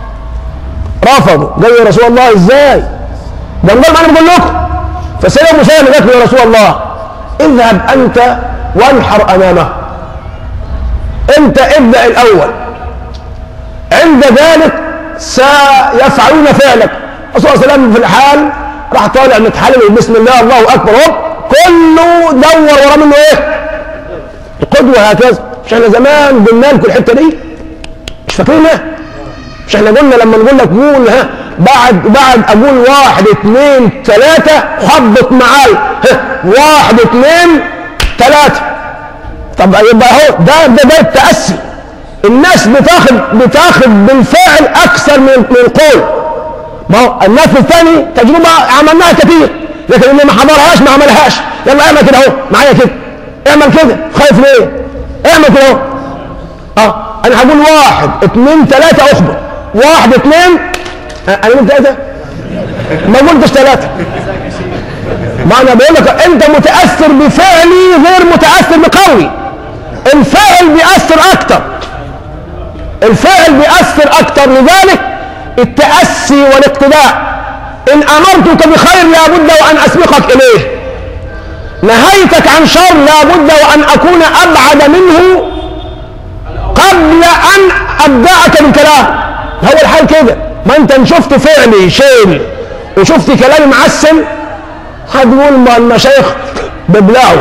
رفضوا قالوا يا رسول الله ازاي؟ ده نقول انا بقول لكم. فسيدنا مسلم قال له يا رسول الله اذهب انت وانحر امامه، انت ابدا الاول، عند ذلك سيفعلون فعلك. الرسول صلى الله عليه وسلم في الحال راح طالع متحلل بسم الله الله اكبر، هوب كله دور ورا منه ايه؟ القدوه. هكذا مش احنا زمان قلنا لكم الحته دي؟ مش فاكرينها؟ مش احنا قلنا لما نقول لك قول ها بعد بعد اقول واحد اثنين ثلاثه خبط معاي، واحد اثنين ثلاثه. طب يبقى اهو ده ده ده التاسي. الناس بتاخد بتاخد بالفعل اكثر من من القول. ما هو الناس الثاني تجربه عملناها كثير، لكن اللي ما حضرهاش ما عملهاش. يلا اعمل كده اهو معايا كده، اعمل كده، خايف ليه؟ اعمل كده اهو. اه انا هقول واحد اثنين ثلاثه اخبر، واحد اثنين، انا قلت ثلاثه؟ ما قلتش ثلاثه. ما انا بقول لك انت متاثر بفعلي غير متاثر بقولي. الفعل بيأثر اكتر، الفعل بيأثر اكتر. لذلك التأسي والاقتداء. ان امرتك بخير لابد وان اسبقك اليه، نهيتك عن شر لابد وان اكون ابعد منه قبل قبل ان ابدأك بالكلام. هو الحال كده، ما انت ان شفت فعلي شيل وشفت كلامي معسل هتقول ما المشايخ بيبلعوا،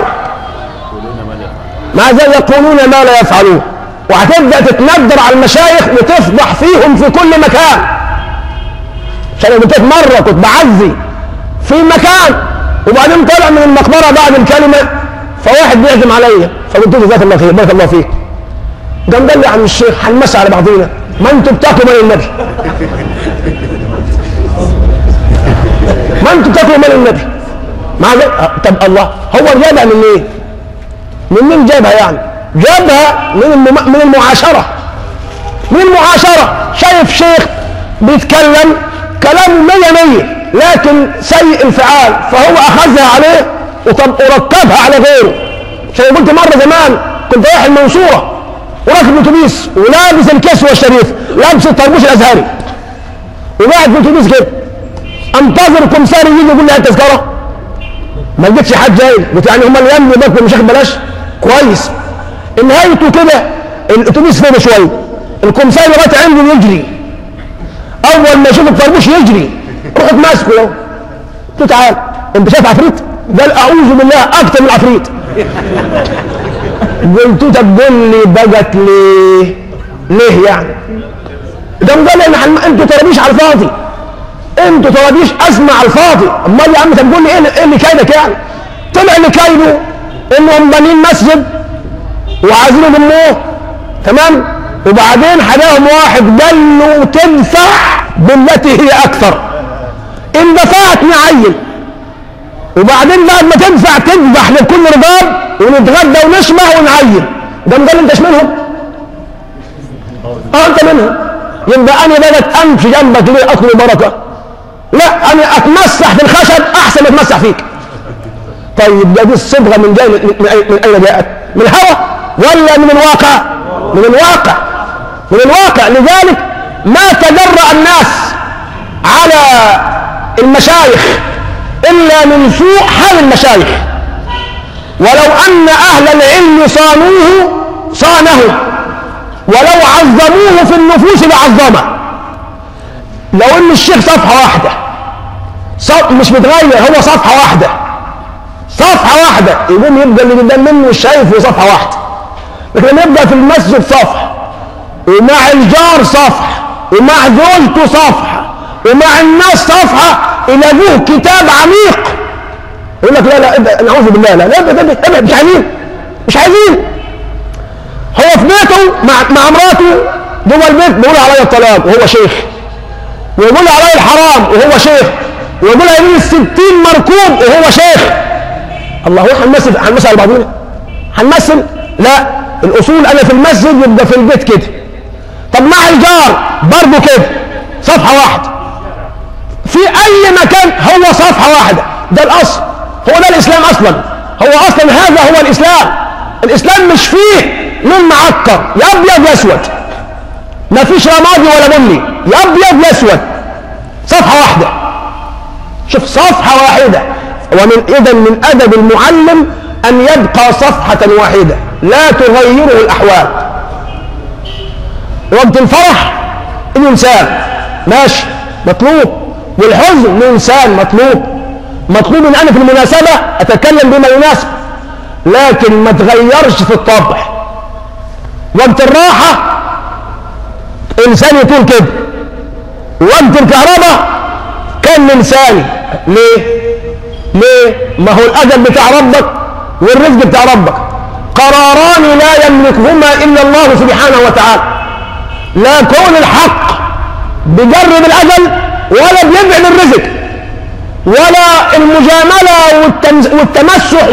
مع ذلك يقولون ما لا يفعلون، وهتبدأ تتندر على المشايخ وتفضح فيهم في كل مكان. عشان قلت لك مرة كنت بعزي في مكان وبعدين طالع من المقبرة بعد الكلمة فواحد بيعزم عليا، فقلت له جزاك الله خير بارك الله فيك. قام قال لي يا عم الشيخ هنمسي على بعضينا، ما انتوا بتاكلوا مال النبي ما انتوا بتاكلوا مال النبي. مع طب الله هو جابها من ايه؟ من مين جابها يعني؟ جابها من الم... من المعاشرة، من المعاشرة. شايف شيخ بيتكلم كلام مية مية لكن سيء الفعال فهو اخذها عليه وركبها على غيره. عشان قلت مرة زمان كنت رايح المنصورة وراكب اتوبيس ولابس الكسوة الشريف، لابس الطربوش الازهري وقاعد في الاتوبيس كده انتظر كمساري يجي يقول لي التذكرة، ما لقيتش حد جاي. قلت يعني هم اللي يمنوا باكل مش بلاش كويس. نهايته كده الاتوبيس فوق شويه، الكمساري لغايه عندي يجري، اول ما يشوف الطربوش يجري، رحت ماسكه له قلت له تعال انت شايف عفريت؟ قال اعوذ بالله اكتر من العفريت. قلت له طب قول لي بقت ليه؟ ليه يعني؟ ده قال لي حن... انتوا طرابيش على الفاضي، انتوا طرابيش اسمع على الفاضي. امال يا عم طب قول لي ايه ايه اللي كايدك يعني؟ طلع اللي كايده انهم بانين مسجد وعايزين يضموه تمام، وبعدين حداهم واحد قال له تدفع بالتي هي اكثر، ان دفعت نعين، وبعدين بعد ما تدفع تذبح لكل رباب ونتغدى ونشبع ونعين. ده قال انت ايش منهم؟ اه انت منهم. يبقى انا بقت امشي جنبك ليه اكل بركه؟ لا انا اتمسح في الخشب احسن ما اتمسح فيك. طيب ده دي الصبغه من جاي من اين جاءت؟ من الهوى ولا من الواقع؟ من الواقع، من الواقع. لذلك ما تجرأ الناس على المشايخ الا من سوء حال المشايخ، ولو ان اهل العلم صانوه صانه، ولو عظموه في النفوس لعظمه. لو ان الشيخ صفحه واحده صف مش متغير، هو صفحه واحده صفحه واحده يقوم يبقى اللي قدام منه مش شايفه صفحه واحده. لكن لما يبقى في المسجد صفحه ومع الجار صفحه ومع زوجته صفحه ومع الناس صفحه الى ابوه كتاب عميق يقول لك لا لا نعوذ بالله لا لا لا مش عايزين مش عايزين. هو في بيته مع مع مراته جوه البيت بيقول عليا الطلاق وهو شيخ، ويقول عليا الحرام وهو شيخ، ويقول عليا الستين مركوب وهو شيخ. الله، هو هنمثل هنمثل على بعضنا؟ هنمثل؟ لا، الاصول انا في المسجد يبقى في البيت كده. طب مع الجار برضه كده صفحه واحده، في اي مكان هو صفحه واحده. ده الاصل، هو ده الاسلام اصلا. هو اصلا هذا هو الاسلام. الاسلام مش فيه لون معكر يا ابيض يا اسود، ما فيش رمادي ولا بني، يا ابيض يا اسود، صفحه واحده. شوف صفحه واحده. ومن اذا من ادب المعلم ان يبقى صفحه واحده لا تغيره الاحوال. وقت الفرح الانسان ماشي مطلوب، والحزن الانسان مطلوب. مطلوب ان انا في المناسبه اتكلم بما يناسب، لكن ما تغيرش في الطبع. وقت الراحه انسان يكون كده، وقت الكهرباء كان انساني. ليه؟ ليه؟ ما هو الاجل بتاع ربك والرزق بتاع ربك قراران لا يملكهما الا الله سبحانه وتعالى. لا كون الحق بيجرب الاجل ولا بيبعد الرزق، ولا المجامله والتمسح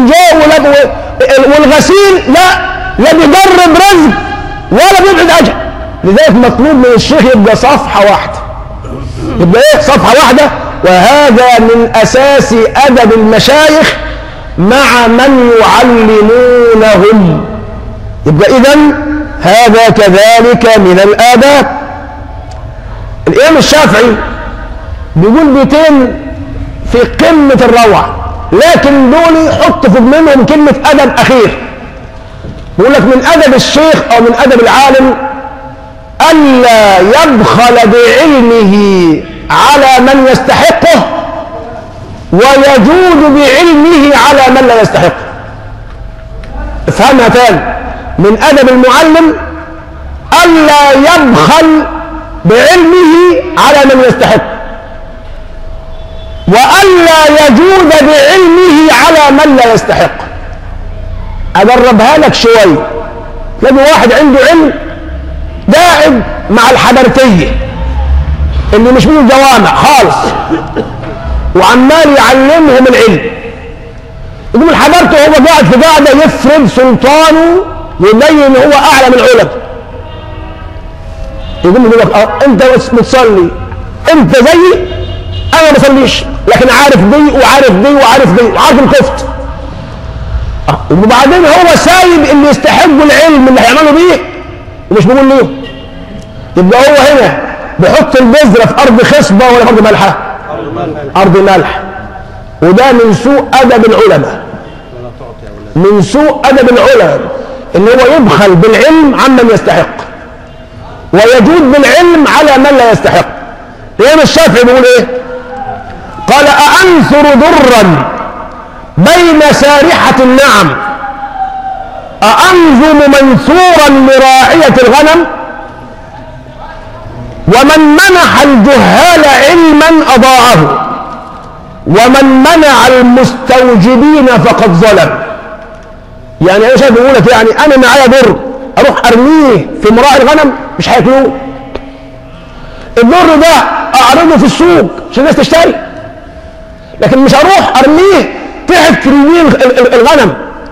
والغسيل، لا لا بيجرب رزق ولا بيبعد اجل. لذلك مطلوب من الشيخ يبقى صفحه واحده، يبقى ايه؟ صفحه واحده. وهذا من اساس ادب المشايخ مع من يعلمونهم. يبقى اذن هذا كذلك من الاداب. الامام الشافعي بيقول بيتين في قمه الروعه، لكن دول حط في منهم كلمه ادب اخير. بيقول لك من أدب الشيخ أو من أدب العالم ألا يبخل بعلمه على من يستحقه ويجود بعلمه على من لا يستحقه. افهمها تاني، من أدب المعلم ألا يبخل بعلمه على من يستحق وألا يجود بعلمه على من لا يستحق. أجربها لك شوية. تلاقي واحد عنده علم قاعد مع الحبرتية اللي مش من الجوامع خالص وعمال يعلمهم العلم، يقوم الحبرته هو قاعد في قاعدة يفرض سلطانه ويبين ان هو اعلى من العلماء. يقوم يقول لك اه انت بتصلي، انت زيي، انا ما بصليش لكن عارف دي وعارف دي وعارف دي وعارف الكفت. اه وبعدين هو سايب اللي يستحقوا العلم اللي هيعملوا بيه ومش بيقول ليه. يبقى هو هنا بيحط البذره في ارض خصبه ولا في ارض مالحه؟ ارض مالحه. وده من سوء ادب العلماء، من سوء ادب العلماء ان هو يبخل بالعلم عمن يستحق ويجود بالعلم على من لا يستحق. الإمام الشافعي بيقول ايه؟ قال أأنثر درا بين سارحة النعم أأنظم منثورا لراعية الغنم ومن منح الجهال علما أضاعه ومن منع المستوجبين فقد ظلم. يعني ايه شايف بيقول لك؟ يعني انا معايا در اروح ارميه في مراعي الغنم مش هياكلوه. الضر ده اعرضه في السوق عشان الناس تشتري، لكن مش هروح ارميه تحت رجلين الغنم.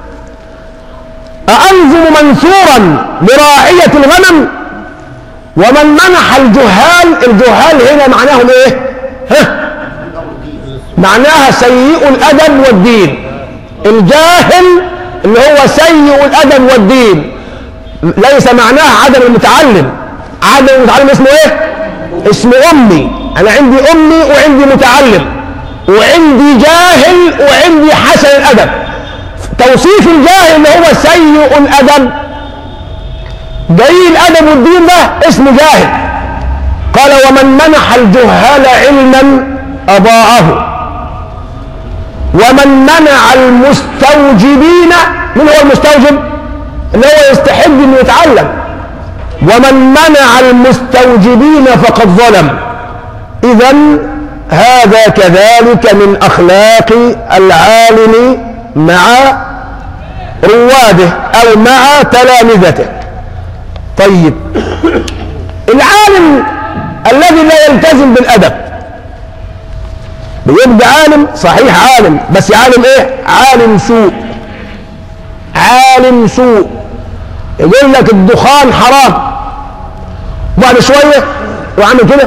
أأنظم منثورا لراعية الغنم ومن منح الجهال. الجهال هنا معناهم ايه؟ ها؟ معناها سيء الادب والدين. الجاهل اللي هو سيء الادب والدين، ليس معناها عدم المتعلم. عدم المتعلم اسمه ايه؟ اسمه امي. انا عندي امي وعندي متعلم وعندي جاهل وعندي حسن الادب. توصيف الجاهل اللي هو سيء الادب جيد الادب والدين ده اسمه جاهل. قال ومن منح الجهال علما اضاعه ومن منع المستوجبين. من هو المستوجب؟ اللي هو يستحق انه يتعلم. ومن منع المستوجبين فقد ظلم. اذن هذا كذلك من اخلاق العالم مع رواده او مع تلامذته. طيب العالم الذي لا يلتزم بالادب بيبقى عالم صحيح، عالم بس عالم ايه؟ عالم سوء. عالم سوء. يقول لك الدخان حرام، بعد شويه وعامل كده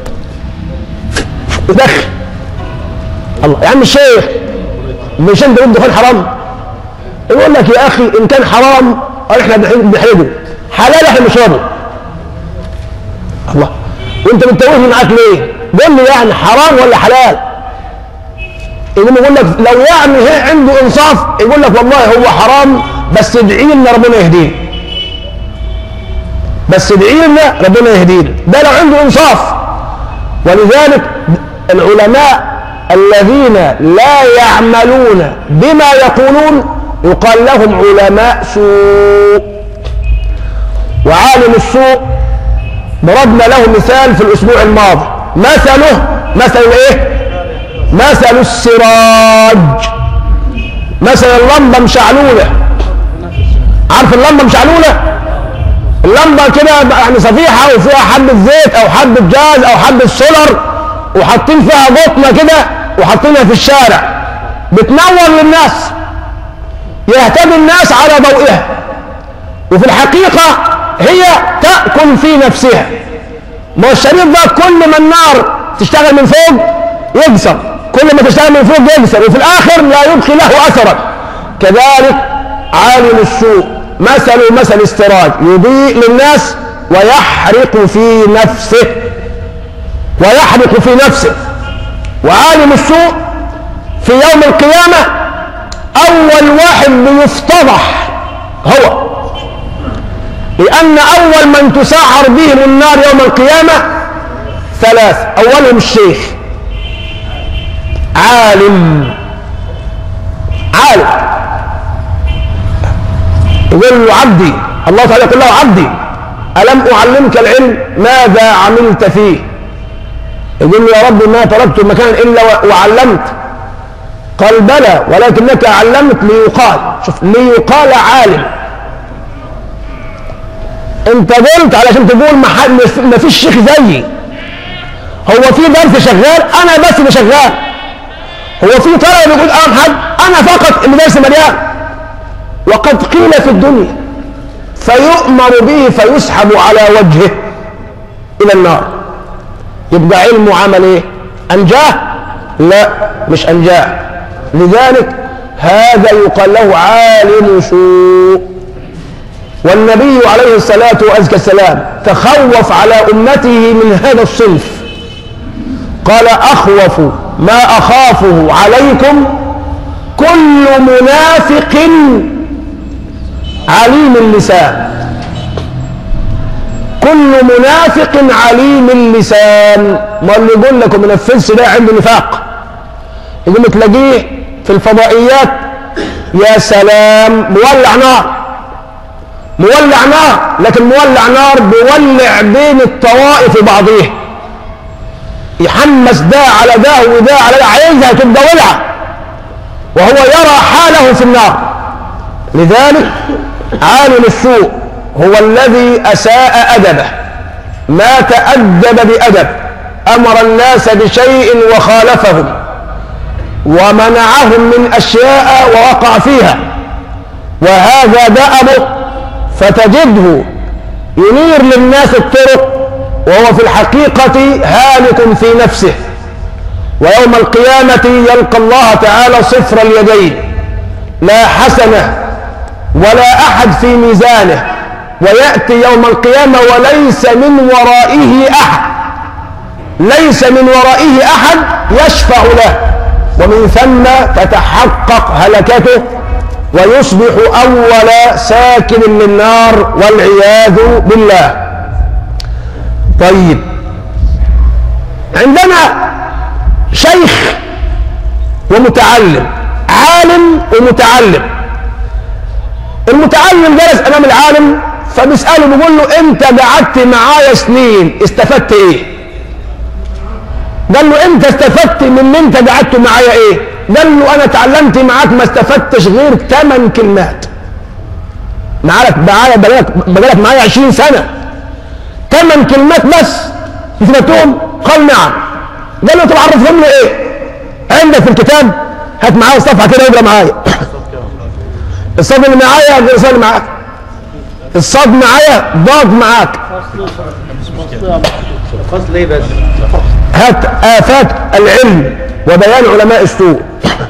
يدخن. الله يا عم الشيخ، مش انت قلت الدخان حرام؟ يقول لك يا اخي ان كان حرام احنا بنحرجه، حلال احنا بنشربه. الله، وانت بتتوهني معاك ليه؟ قول لي يعني حرام ولا حلال؟ يقول لك لو يعني عنده انصاف يقول لك والله هو حرام بس ادعي لنا ربنا يهدينا، بس ادعي لنا ربنا يهدينا، ده لو عنده انصاف. ولذلك العلماء الذين لا يعملون بما يقولون يقال لهم علماء سوء. وعالم السوء ضربنا له مثال في الاسبوع الماضي، مثله مثل ايه؟ مثل السراج، مثل اللمبه مشعلوله. عارف اللمبه مشعلوله؟ اللمبه كده يعني صفيحه وفيها حبه زيت او حبه جاز او حبه سولر وحاطين فيها بطنه كده وحاطينها في الشارع بتنور للناس، يهتدي الناس على ضوئها، وفي الحقيقه هي تاكل في نفسها. ما الشريط ده كل ما النار تشتغل من فوق يكسر، كل ما تشتغل من فوق يكسر، وفي الاخر لا يبقي له اثرا. كذلك عالم السوء مثل مثل السراج يضيء للناس ويحرق في نفسه، ويحرق في نفسه. وعالم السوء في يوم القيامة أول واحد بيفتضح هو لأن أول من تسعر بهم النار يوم القيامة ثلاث، أولهم الشيخ، عالم عالم يقول له عبدي، الله تعالى يقول له عبدي ألم أعلمك العلم ماذا عملت فيه؟ يقول له يا رب ما تركت مكان إلا وعلمت. قال بلى ولكنك علمت ليقال، شوف ليقال عالم. انت قلت علشان تقول ما فيش شيخ زيي، هو في درس شغال انا بس اللي شغال، هو في طلبه بيقول انا حد انا فقط اللي درس مليان. وقد قيل في الدنيا فيؤمر به فيسحب على وجهه الى النار. يبقى علمه عمل ايه؟ انجاه؟ لا مش انجاه. لذلك هذا يقال له عالم سوء. والنبي عليه الصلاة والسلام تخوف على أمته من هذا الصنف، قال أخوف ما أخافه عليكم كل منافق عليم اللسان. كل منافق عليم اللسان. ما اللي يقول لكم من الفلس ده عنده نفاق، يقول تلاقيه في الفضائيات يا سلام مولع نار، مولع نار، لكن مولع نار بيولع بين الطوائف بعضيه، يحمس ده على ده وده على ده، عايزها تبقى ولعه وهو يرى حاله في النار. لذلك عالم السوء هو الذي أساء أدبه، ما تأدب بأدب، أمر الناس بشيء وخالفهم ومنعهم من أشياء ووقع فيها، وهذا دأبه، فتجده ينير للناس الطرق وهو في الحقيقة هالك في نفسه، ويوم القيامة يلقى الله تعالى صفر اليدين، لا حسنة ولا أحد في ميزانه، ويأتي يوم القيامة وليس من ورائه أحد، ليس من ورائه أحد يشفع له، ومن ثم تتحقق هلكته ويصبح أول ساكن للنار والعياذ بالله. طيب عندنا شيخ ومتعلم، عالم ومتعلم. المتعلم جلس أمام العالم فبيسأله بيقول له أنت قعدت معايا سنين استفدت إيه؟ قال له أنت استفدت من اللي أنت قعدت معايا إيه؟ قال له أنا اتعلمت معاك ما استفدتش غير ثمان كلمات. معاك معايا بقالك معايا عشرين سنة، ثمان كلمات بس استفدتهم؟ قال نعم. قال له طب عرفهم لي إيه؟ عندك في الكتاب؟ هات معايا الصفحة كده واقرا معايا. الصاد اللي معايا غير الصاد اللي معاك، الصاد معايا ضاد معاك. فصل ايه بس؟ هات آفات العلم وبيان علماء السوء.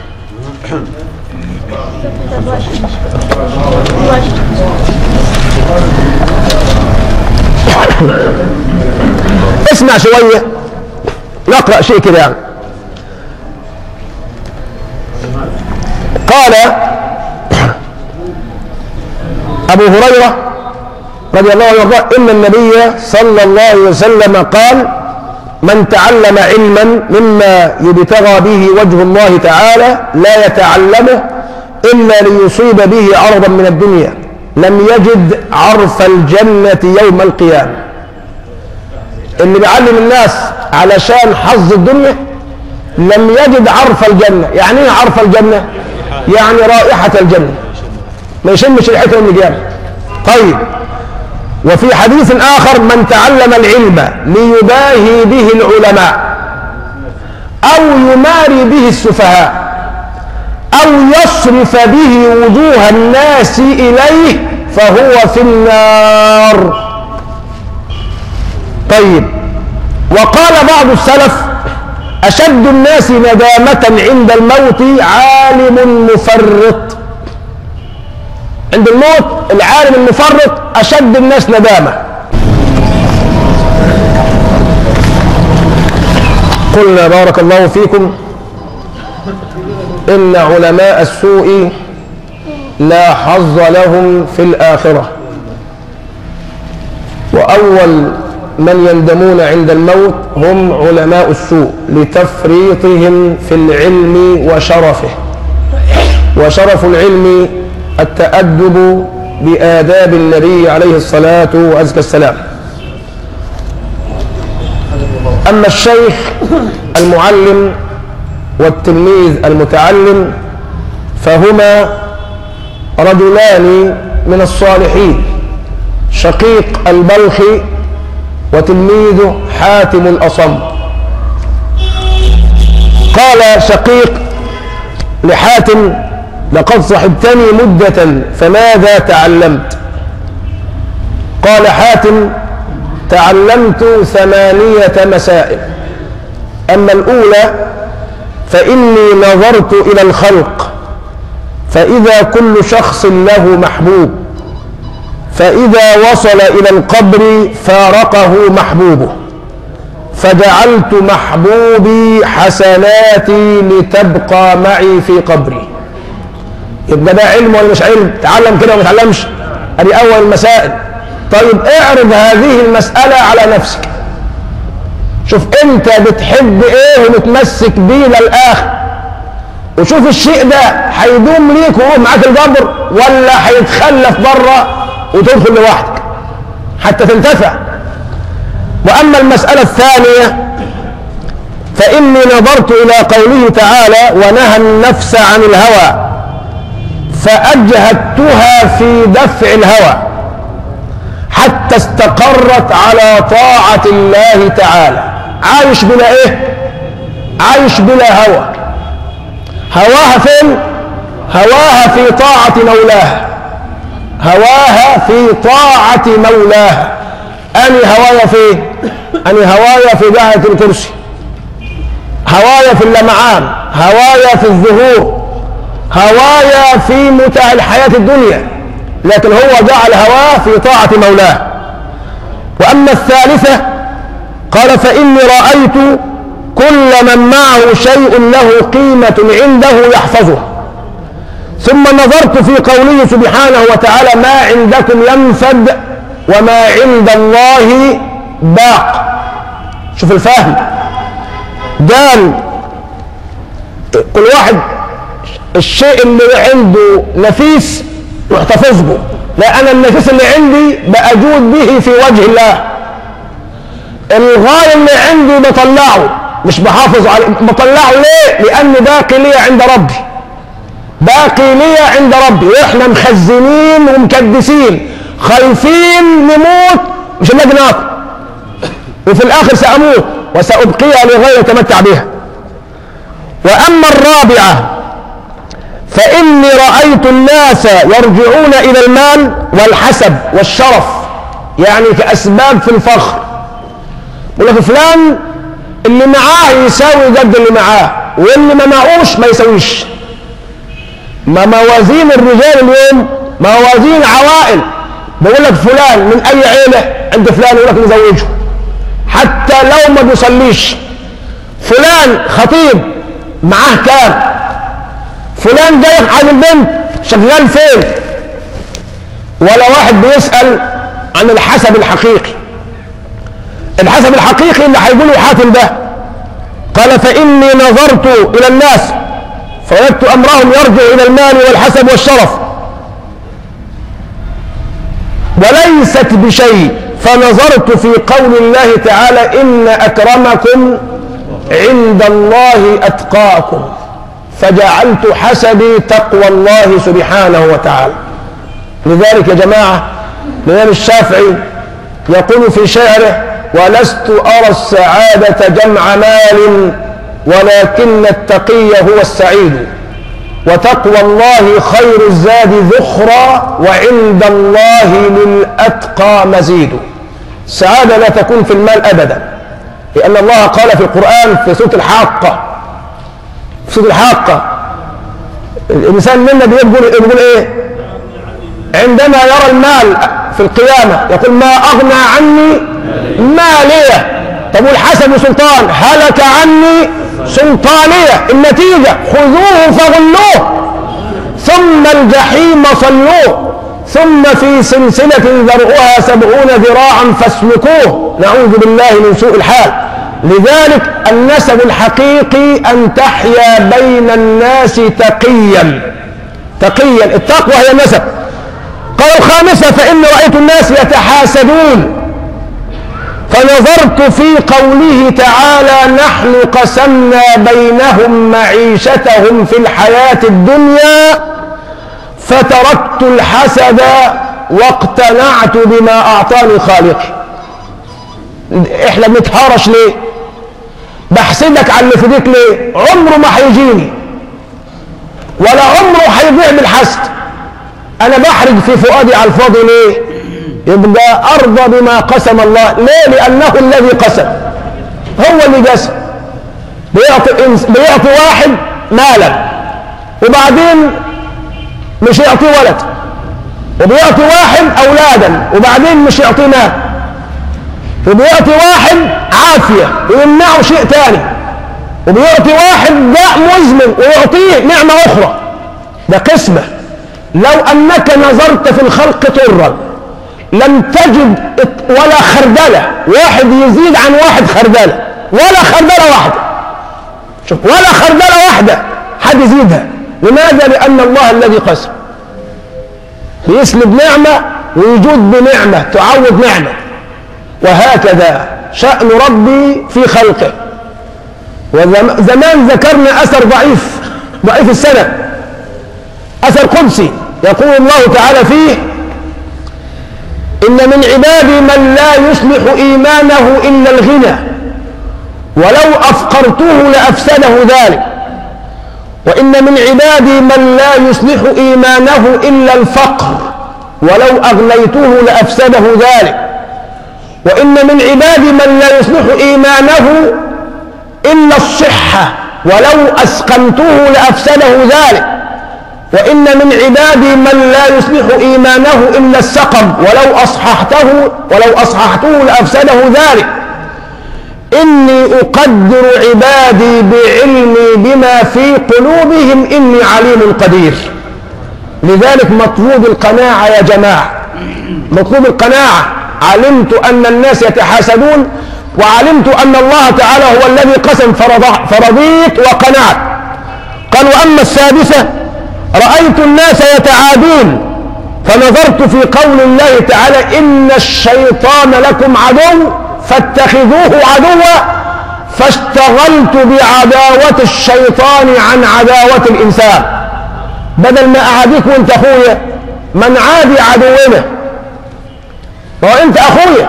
اسمع شوية نقرأ شيء كده يعني. قال أبو هريرة رضي الله عنه إن النبي صلى الله عليه وسلم قال من تعلم علما مما يبتغى به وجه الله تعالى لا يتعلمه إلا ليصيب به عرضا من الدنيا لم يجد عرف الجنة يوم القيامة. اللي بيعلم الناس علشان حظ الدنيا لم يجد عرف الجنة. يعني ايه عرف الجنة؟ يعني رائحة الجنة، ما يشمش ريحتها يوم القيامة. طيب وفي حديث آخر من تعلم العلم ليباهي به العلماء أو يماري به السفهاء أو يصرف به وجوه الناس إليه فهو في النار. طيب وقال بعض السلف أشد الناس ندامة عند الموت عالم مفرط. عند الموت العالم المفرط أشد الناس ندامة. قلنا بارك الله فيكم إن علماء السوء لا حظ لهم في الآخرة. وأول من يندمون عند الموت هم علماء السوء لتفريطهم في العلم وشرفه. وشرف العلم التأدب بآداب النبي عليه الصلاة وأزكى السلام. أما الشيخ المعلم والتلميذ المتعلم فهما رجلان من الصالحين، شقيق البلخي وتلميذه حاتم الأصم. قال شقيق لحاتم: لقد صحبتني مدة فماذا تعلمت؟ قال حاتم: تعلمت ثمانية مسائل. أما الأولى فإني نظرت إلى الخلق فإذا كل شخص له محبوب، فإذا وصل إلى القبر فارقه محبوبه، فجعلت محبوبي حسناتي لتبقى معي في قبري. يبقى ده علم ولا مش علم؟ تعلم كده وما تعلمش؟ هذه أول المسائل. طيب اعرض هذه المسألة على نفسك، شوف انت بتحب ايه ومتمسك بيه للآخر، وشوف الشيء ده هيدوم ليك وهو معاك القبر ولا هيتخلف بره وتدخل لوحدك حتى تنتفع. وأما المسألة الثانية فإني نظرت إلى قوله تعالى: ونهى النفس عن الهوى، فأجهدتها في دفع الهوى حتى استقرت على طاعة الله تعالى. عايش بلا ايه؟ عايش بلا هوى. هواها فين؟ هواها في طاعة مولاها، هواها في طاعة مولاها. أني هوايا فين؟ أني هوايا في دعاية الكرسي، هوايا في اللمعان، هوايا في الظهور، هوايا في متع الحياة الدنيا، لكن هو جعل هواه في طاعة مولاه. وأما الثالثة قال: فإني رأيت كل من معه شيء له قيمة عنده يحفظه، ثم نظرت في قوله سبحانه وتعالى: ما عندكم ينفد وما عند الله باق. شوف الفهم، قال كل واحد الشيء اللي عنده نفيس يحتفظ به، لا أنا النفيس اللي عندي بأجود به في وجه الله، الغاية اللي عندي بطلعه مش بحافظ عليه. بطلعه ليه؟ لأن باقي لي عند ربي، باقي لي عند ربي، وإحنا مخزنين ومكدسين خايفين نموت مش هنلاقي ناكل، وفي الآخر سأموت وسأبقيها لغير يتمتع بها. وأما الرابعة فإني رأيت الناس يرجعون إلى المال والحسب والشرف، يعني كأسباب في الفخر. يقول لك فلان اللي معاه يساوي قد اللي معاه، واللي ما معوش ما يساويش. ما موازين الرجال اليوم موازين عوائل. بيقول لك فلان من أي عيلة عند فلان، يقول لك نزوجه حتى لو ما بيصليش. فلان خطيب معاه كام، فلان جاي عن البنت شغال فين، ولا واحد بيسأل عن الحسب الحقيقي. الحسب الحقيقي اللي هيقوله حاتم ده، قال: فإني نظرت إلى الناس فوجدت أمرهم يرجع إلى المال والحسب والشرف وليست بشيء، فنظرت في قول الله تعالى: إن أكرمكم عند الله أتقاكم، فجعلت حسبي تقوى الله سبحانه وتعالى. لذلك يا جماعة الإمام الشافعي يقول في شعره: ولست أرى السعادة جمع مال ولكن التقي هو السعيد، وتقوى الله خير الزاد ذخرى، وعند الله للأتقى مزيد. السعادة لا تكون في المال أبدا، لأن الله قال في القرآن في سورة الحاقة، في سورة الحاقة الإنسان منا بيقول يقول إيه عندما يرى المال في القيامة؟ يقول: ما أغنى عني مالية. طب والحسب سلطان؟ هلك عني سلطانية. النتيجة: خذوه فغلوه ثم الجحيم صلوه ثم في سلسلة ذرعها سبعون ذراعا فاسلكوه، نعوذ بالله من سوء الحال. لذلك النسب الحقيقي أن تحيا بين الناس تقيا تقيا، التقوى هي النسب. قال الخامسة: فإن رأيت الناس يتحاسدون، فنظرت في قوله تعالى: نحن قسمنا بينهم معيشتهم في الحياة الدنيا فتركت الحسد واقتنعت بما أعطاني خالقي. احنا بنتهارش ليه؟ بحسدك على اللي في ايديك ليه؟ عمره ما هيجيني ولا عمره هيضيع بالحسد. انا بحرج في فؤادي على الفاضي ليه؟ يبقى ارضى بما قسم الله. ليه؟ لانه الذي قسم، هو اللي قسم. بيعطي, بيعطي واحد مالا وبعدين مش يعطيه ولد، وبيعطي واحد اولادا وبعدين مش يعطيه مال، وبيعطي واحد عافية ويمنعه شيء تاني، وبيعطي واحد داء مزمن ويعطيه نعمة أخرى. ده قسمة. لو أنك نظرت في الخلق طرا لم تجد ولا خردلة واحد يزيد عن واحد خردلة، ولا خردلة واحدة. شوف، ولا خردلة واحدة حد يزيدها. لماذا؟ لأن الله الذي قسم بيسلب نعمة ويجود بنعمة تعوض نعمة، وهكذا شأن ربي في خلقه. وزمان ذكرنا أثر ضعيف ضعيف السند، أثر قدسي يقول الله تعالى فيه: إن من عبادي من لا يصلح إيمانه إلا الغنى ولو أفقرته لأفسده ذلك، وإن من عبادي من لا يصلح إيمانه إلا الفقر ولو أغنيته لأفسده ذلك، وإن من عبادي من لا يصلح إيمانه إلا الصحة ولو أسقمته لأفسده ذلك، وإن من عبادي من لا يصلح إيمانه إلا السقم ولو أصححته ولو أصححته لأفسده ذلك. إني أقدر عبادي بعلمي بما في قلوبهم إني عليم قدير. لذلك مطلوب القناعة يا جماعة، مطلوب القناعة. علمت أن الناس يتحاسدون، وعلمت أن الله تعالى هو الذي قسم فرضيت وقنعت. قال: وأما السادسة: رأيت الناس يتعادون، فنظرت في قول الله تعالى: إن الشيطان لكم عدو فاتخذوه عدوا، فاشتغلت بعداوة الشيطان عن عداوة الإنسان. بدل ما أعاديك وانت أخويا، من عادي عدونا، وهو انت أخويا.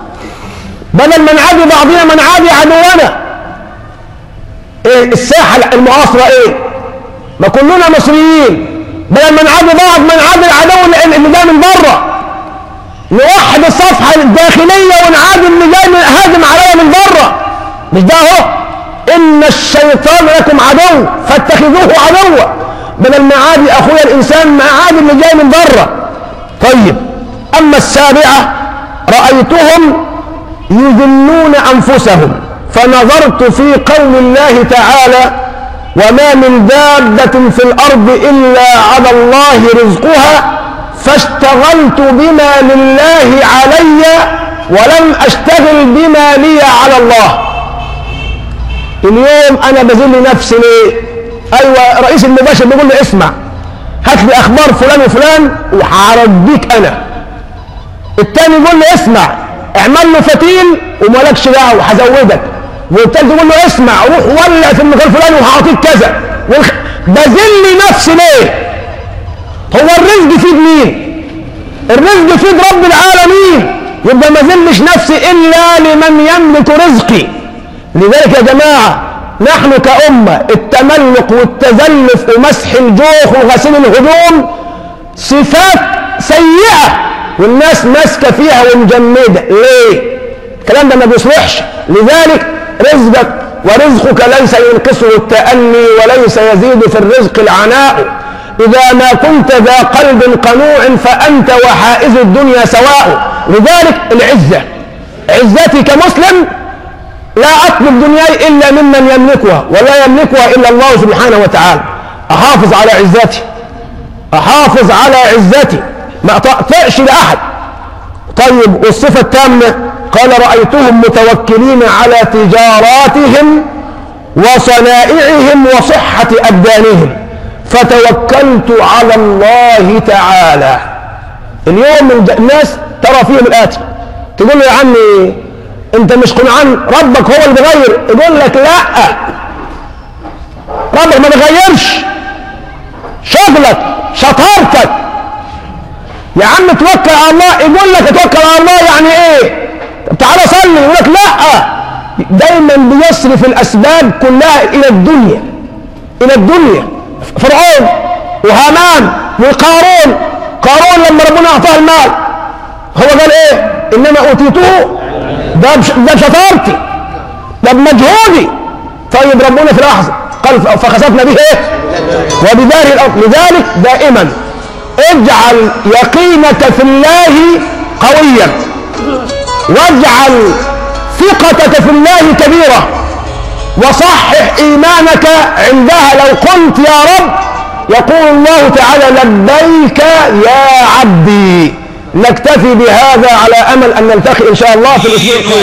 بدل ما نعادي بعضنا من عادي عدونا. ايه الساحة المعاصرة؟ ايه؟ ما كلنا مصريين. بدل ما نعادي بعض من عادي العدو اللي جاي من بره، نوحد الصفحة الداخلية ونعادي اللي جاي من هاجم عليا من بره. مش ده اهو؟ إن الشيطان لكم عدو فاتخذوه عدوا. بدل ما عادي أخويا الإنسان ما عادي اللي جاي من بره. طيب، أما السابعة: رأيتهم يذلون أنفسهم، فنظرت في قول الله تعالى: وما من دابة في الأرض إلا على الله رزقها، فاشتغلت بما لله علي ولم أشتغل بما لي على الله. اليوم أنا بذل نفسي ليه؟ أيوة، رئيس المباشر بيقول لي: اسمع، هات لي أخبار فلان وفلان وهرديك أنا. التاني يقول لي: اسمع، اعمل له فتيل ومالكش دعوه هزودك. والتالت يقول له: اسمع، روح ولع في المكان الفلاني وهعطيك كذا. والخ... بذل نفسي ليه؟ هو الرزق في ايد مين؟ الرزق في ايد رب العالمين. يبقى ما ذلش نفسي الا لمن يملك رزقي. لذلك يا جماعه، نحن كأمة التملق والتزلف ومسح الجوخ وغسيل الهدوم صفات سيئة، والناس ماسكة فيها ومجمدة. ليه؟ الكلام ده ما بيصلحش. لذلك رزقك ورزقك ليس ينقصه التأني وليس يزيد في الرزق العناء. إذا ما كنت ذا قلب قنوع فأنت وحائز الدنيا سواء. لذلك العزة، عزتي كمسلم لا أطلب دنياي إلا ممن يملكها، ولا يملكها إلا الله سبحانه وتعالى. أحافظ على عزتي، أحافظ على عزتي. ما أطأش لأحد. طيب والصفة التامة قال رأيتهم متوكلين على تجاراتهم وصنائعهم وصحة أبدانهم فتوكلت على الله تعالى. اليوم الناس ترى فيهم الآتي، تقول له يا عمي انت مش قنعان ربك هو اللي بيغير، يقول لك لا، ربك ما بيغيرش، شغلك شطارتك. يا عم توكل على الله، يقول لك توكل على الله يعني ايه؟ طب تعالى صلي، يقول لك لا. دايما بيصرف الاسباب كلها الى الدنيا، الى الدنيا. فرعون وهامان وقارون، قارون لما ربنا اعطاه المال هو قال ايه؟ انما اوتيته ده ده بشطارتي، ده بمجهودي. طيب ربنا في لحظه قال فخسفنا به ايه؟ وبداره الارض. لذلك دائما اجعل يقينك في الله قويا، واجعل ثقتك في الله كبيرة، وصحح إيمانك عندها. لو قلت يا رب يقول الله تعالى لبيك يا عبدي. نكتفي بهذا على أمل أن نلتقي إن شاء الله في الأسبوع القادم.